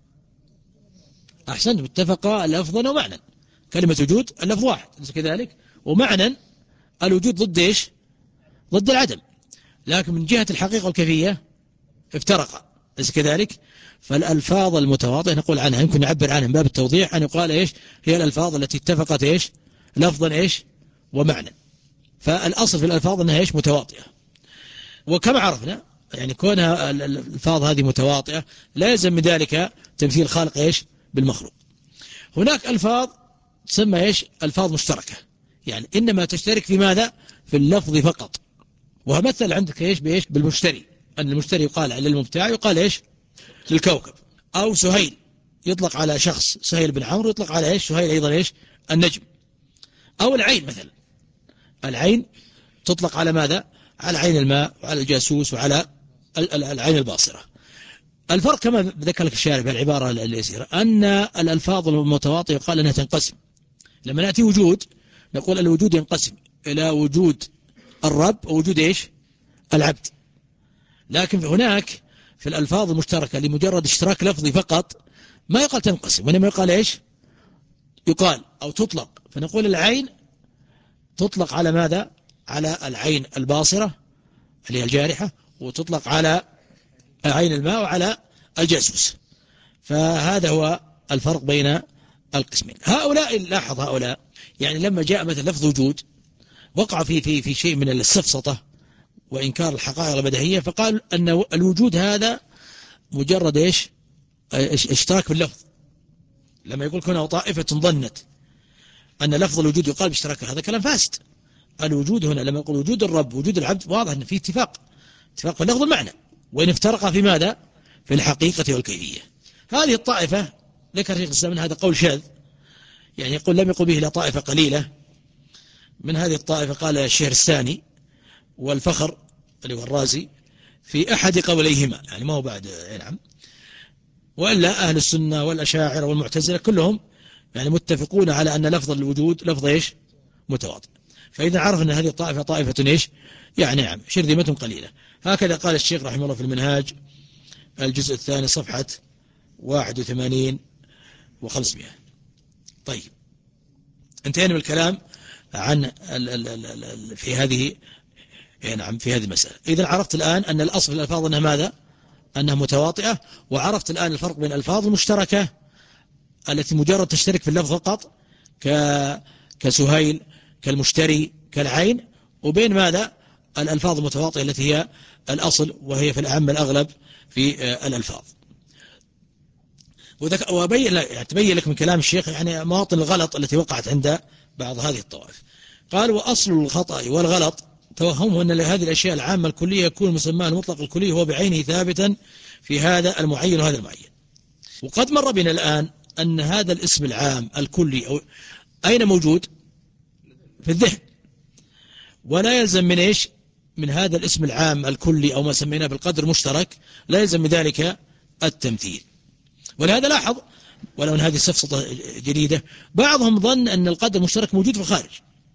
أحسن، اتفقا لفظا ومعنى. كلمة وجود اللفظ واحد أليس كذلك؟ ومعنى الوجود ضد إيش؟ ضد العدم. لكن من جهة الحقيقة والكيفية افترقا أليس كذلك؟ فالألفاظ المتواطئة نقول عنها يمكن نعبر عنها من باب التوضيح أن يقال إيش؟ هي الألفاظ التي اتفقت إيش؟ لفظا إيش؟ ومعنى. فالأصل في الألفاظ أنها إيش؟ متواطئة. وكما عرفنا يعني كونها الألفاظ هذه متواطئة لا يلزم من ذلك تمثيل الخالق إيش؟ بالمخلوق. هناك ألفاظ تسمى إيش؟ ألفاظ مشتركة، يعني إنما تشترك في ماذا؟ في اللفظ فقط. ومثل عندك إيش بإيش؟ بالمشتري، أن المشتري يقال على المبتاع يقال إيش؟ للكوكب. أو سهيل يطلق على شخص سهيل بن عمرو يطلق على إيش؟ سهيل أيضا إيش؟ النجم. أو العين مثلا، العين تطلق على ماذا؟ على عين الماء وعلى الجاسوس وعلى العين الباصرة. الفرق كما ذكر لك الشارع في العبارة اليسيرة أن الألفاظ المتواطئة يقال أنها تنقسم. لما نأتي وجود نقول الوجود ينقسم إلى وجود الرب ووجود إيش؟ العبد. لكن هناك في الألفاظ المشتركة لمجرد اشتراك لفظي فقط ما يقال تنقسم، وإنما يقال إيش؟ يقال أو تطلق. فنقول العين تطلق على ماذا؟ على العين الباصرة اللي هي الجارحة، وتطلق على عين الماء وعلى الجاسوس. فهذا هو الفرق بين القسمين. هؤلاء لاحظ هؤلاء يعني لما جاء مثل لفظ وجود وقع في في في شيء من السفسطة وإنكار الحقائق البديهية، فقال أن الوجود هذا مجرد إيش؟ اشتراك في اللفظ. لما يقول هنا طائفة ظنت أن لفظ الوجود يقال باشتراك، هذا كلام فاسد. الوجود هنا لما يقول وجود الرب وجود العبد واضح أن في اتفاق اتفاق في اللفظ المعنى، وإن افترقا في ماذا؟ في الحقيقة والكيفية. هذه الطائفة ذكر شيخ الإسلام من هذا قول شاذ، يعني يقول لم يقل به إلا طائفة قليلة. من هذه الطائفة قال الشهرستاني والفخر اللي هو الرازي في أحد قوليهما، يعني ما هو بعد نعم. وإلا أهل السنة والأشاعرة والمعتزلة كلهم يعني متفقون على أن لفظ الوجود لفظ إيش؟ متواطئ. فإذا عرف أن هذه الطائفة طائفة إيش؟ يعني نعم شرذمة قليلة. هكذا قال الشيخ رحمه الله في المنهاج الجزء الثاني صفحة واحد وثمانين وخمسمائة. طيب انتهينا من الكلام عن ال ال ال ال في هذه نعم في هذه المسألة. إذا عرفت الآن أن الأصل في الألفاظ أنها ماذا؟ أنها متواطئة، وعرفت الآن الفرق بين الألفاظ المشتركة التي مجرد تشترك في اللفظ فقط كسهيل كالمشتري كالعين، وبين ماذا؟ الألفاظ المتواطئة التي هي الأصل وهي في الأعم الأغلب في الألفاظ. وبين يعني تبين لك من كلام الشيخ يعني مواطن الغلط التي وقعت عند بعض هذه الطوائف. قال وأصل الخطأ والغلط توهمه أن لهذه الأشياء العامة الكلية يكون مسماه المطلق الكلي هو بعينه ثابتا في هذا المعين وهذا المعين. وقد مر بنا الآن أن هذا الاسم العام الكلي أو أين موجود؟ في الذهن. ولا يلزم من إيش؟ من هذا الاسم العام الكلي أو ما سميناه بالقدر المشترك لا يلزم من ذلك التمثيل. ولهذا لاحظ ولو أن هذه سفسطة جديدة بعضهم ظن أن القدر المشترك موجود في الخارج،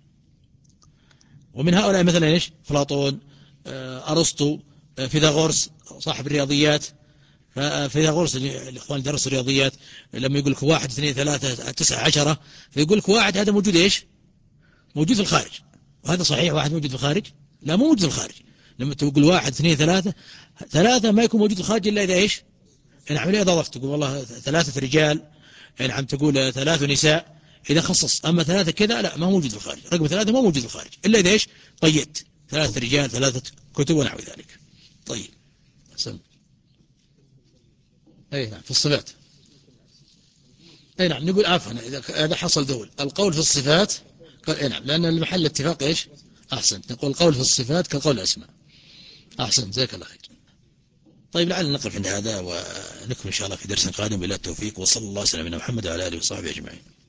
ومن هؤلاء مثلا إيش؟ أفلاطون، أرسطو، فيثاغورس صاحب الرياضيات. فيثاغورس الإخوان درسوا الرياضيات لما يقول لك واحد اثنين ثلاثة تسعة عشرة فيقول لك واحد هذا موجود إيش؟ موجود في الخارج. وهذا صحيح واحد موجود في الخارج؟ لا مو موجود في الخارج. لما تقول واحد اثنين ثلاثة ثلاثة ما يكون موجود في الخارج إلا إذا إيش؟ نعم إذا ضفت تقول والله ثلاثة رجال، نعم تقول ثلاث نساء إذا خصص. أما ثلاثة كذا لا ما هو موجود في الخارج. رقم ثلاثة ما موجود في الخارج إلا إذا إيش؟ قيدت ثلاثة رجال ثلاثة كتب ونحو ذلك. طيب سم أي نعم في الصفات. أي نعم نقول عفوا إذا هذا حصل دول القول في الصفات قال أي نعم لأن المحل اتفاق إيش؟ أحسن نقول القول في الصفات كالقول الأسماء. أحسن جزاك الله خير. طيب لعل نقف عند هذا ونكمل إن شاء الله في درس قادم. بالله التوفيق وصلى الله وسلم على محمد وعلى آله وصحبه أجمعين.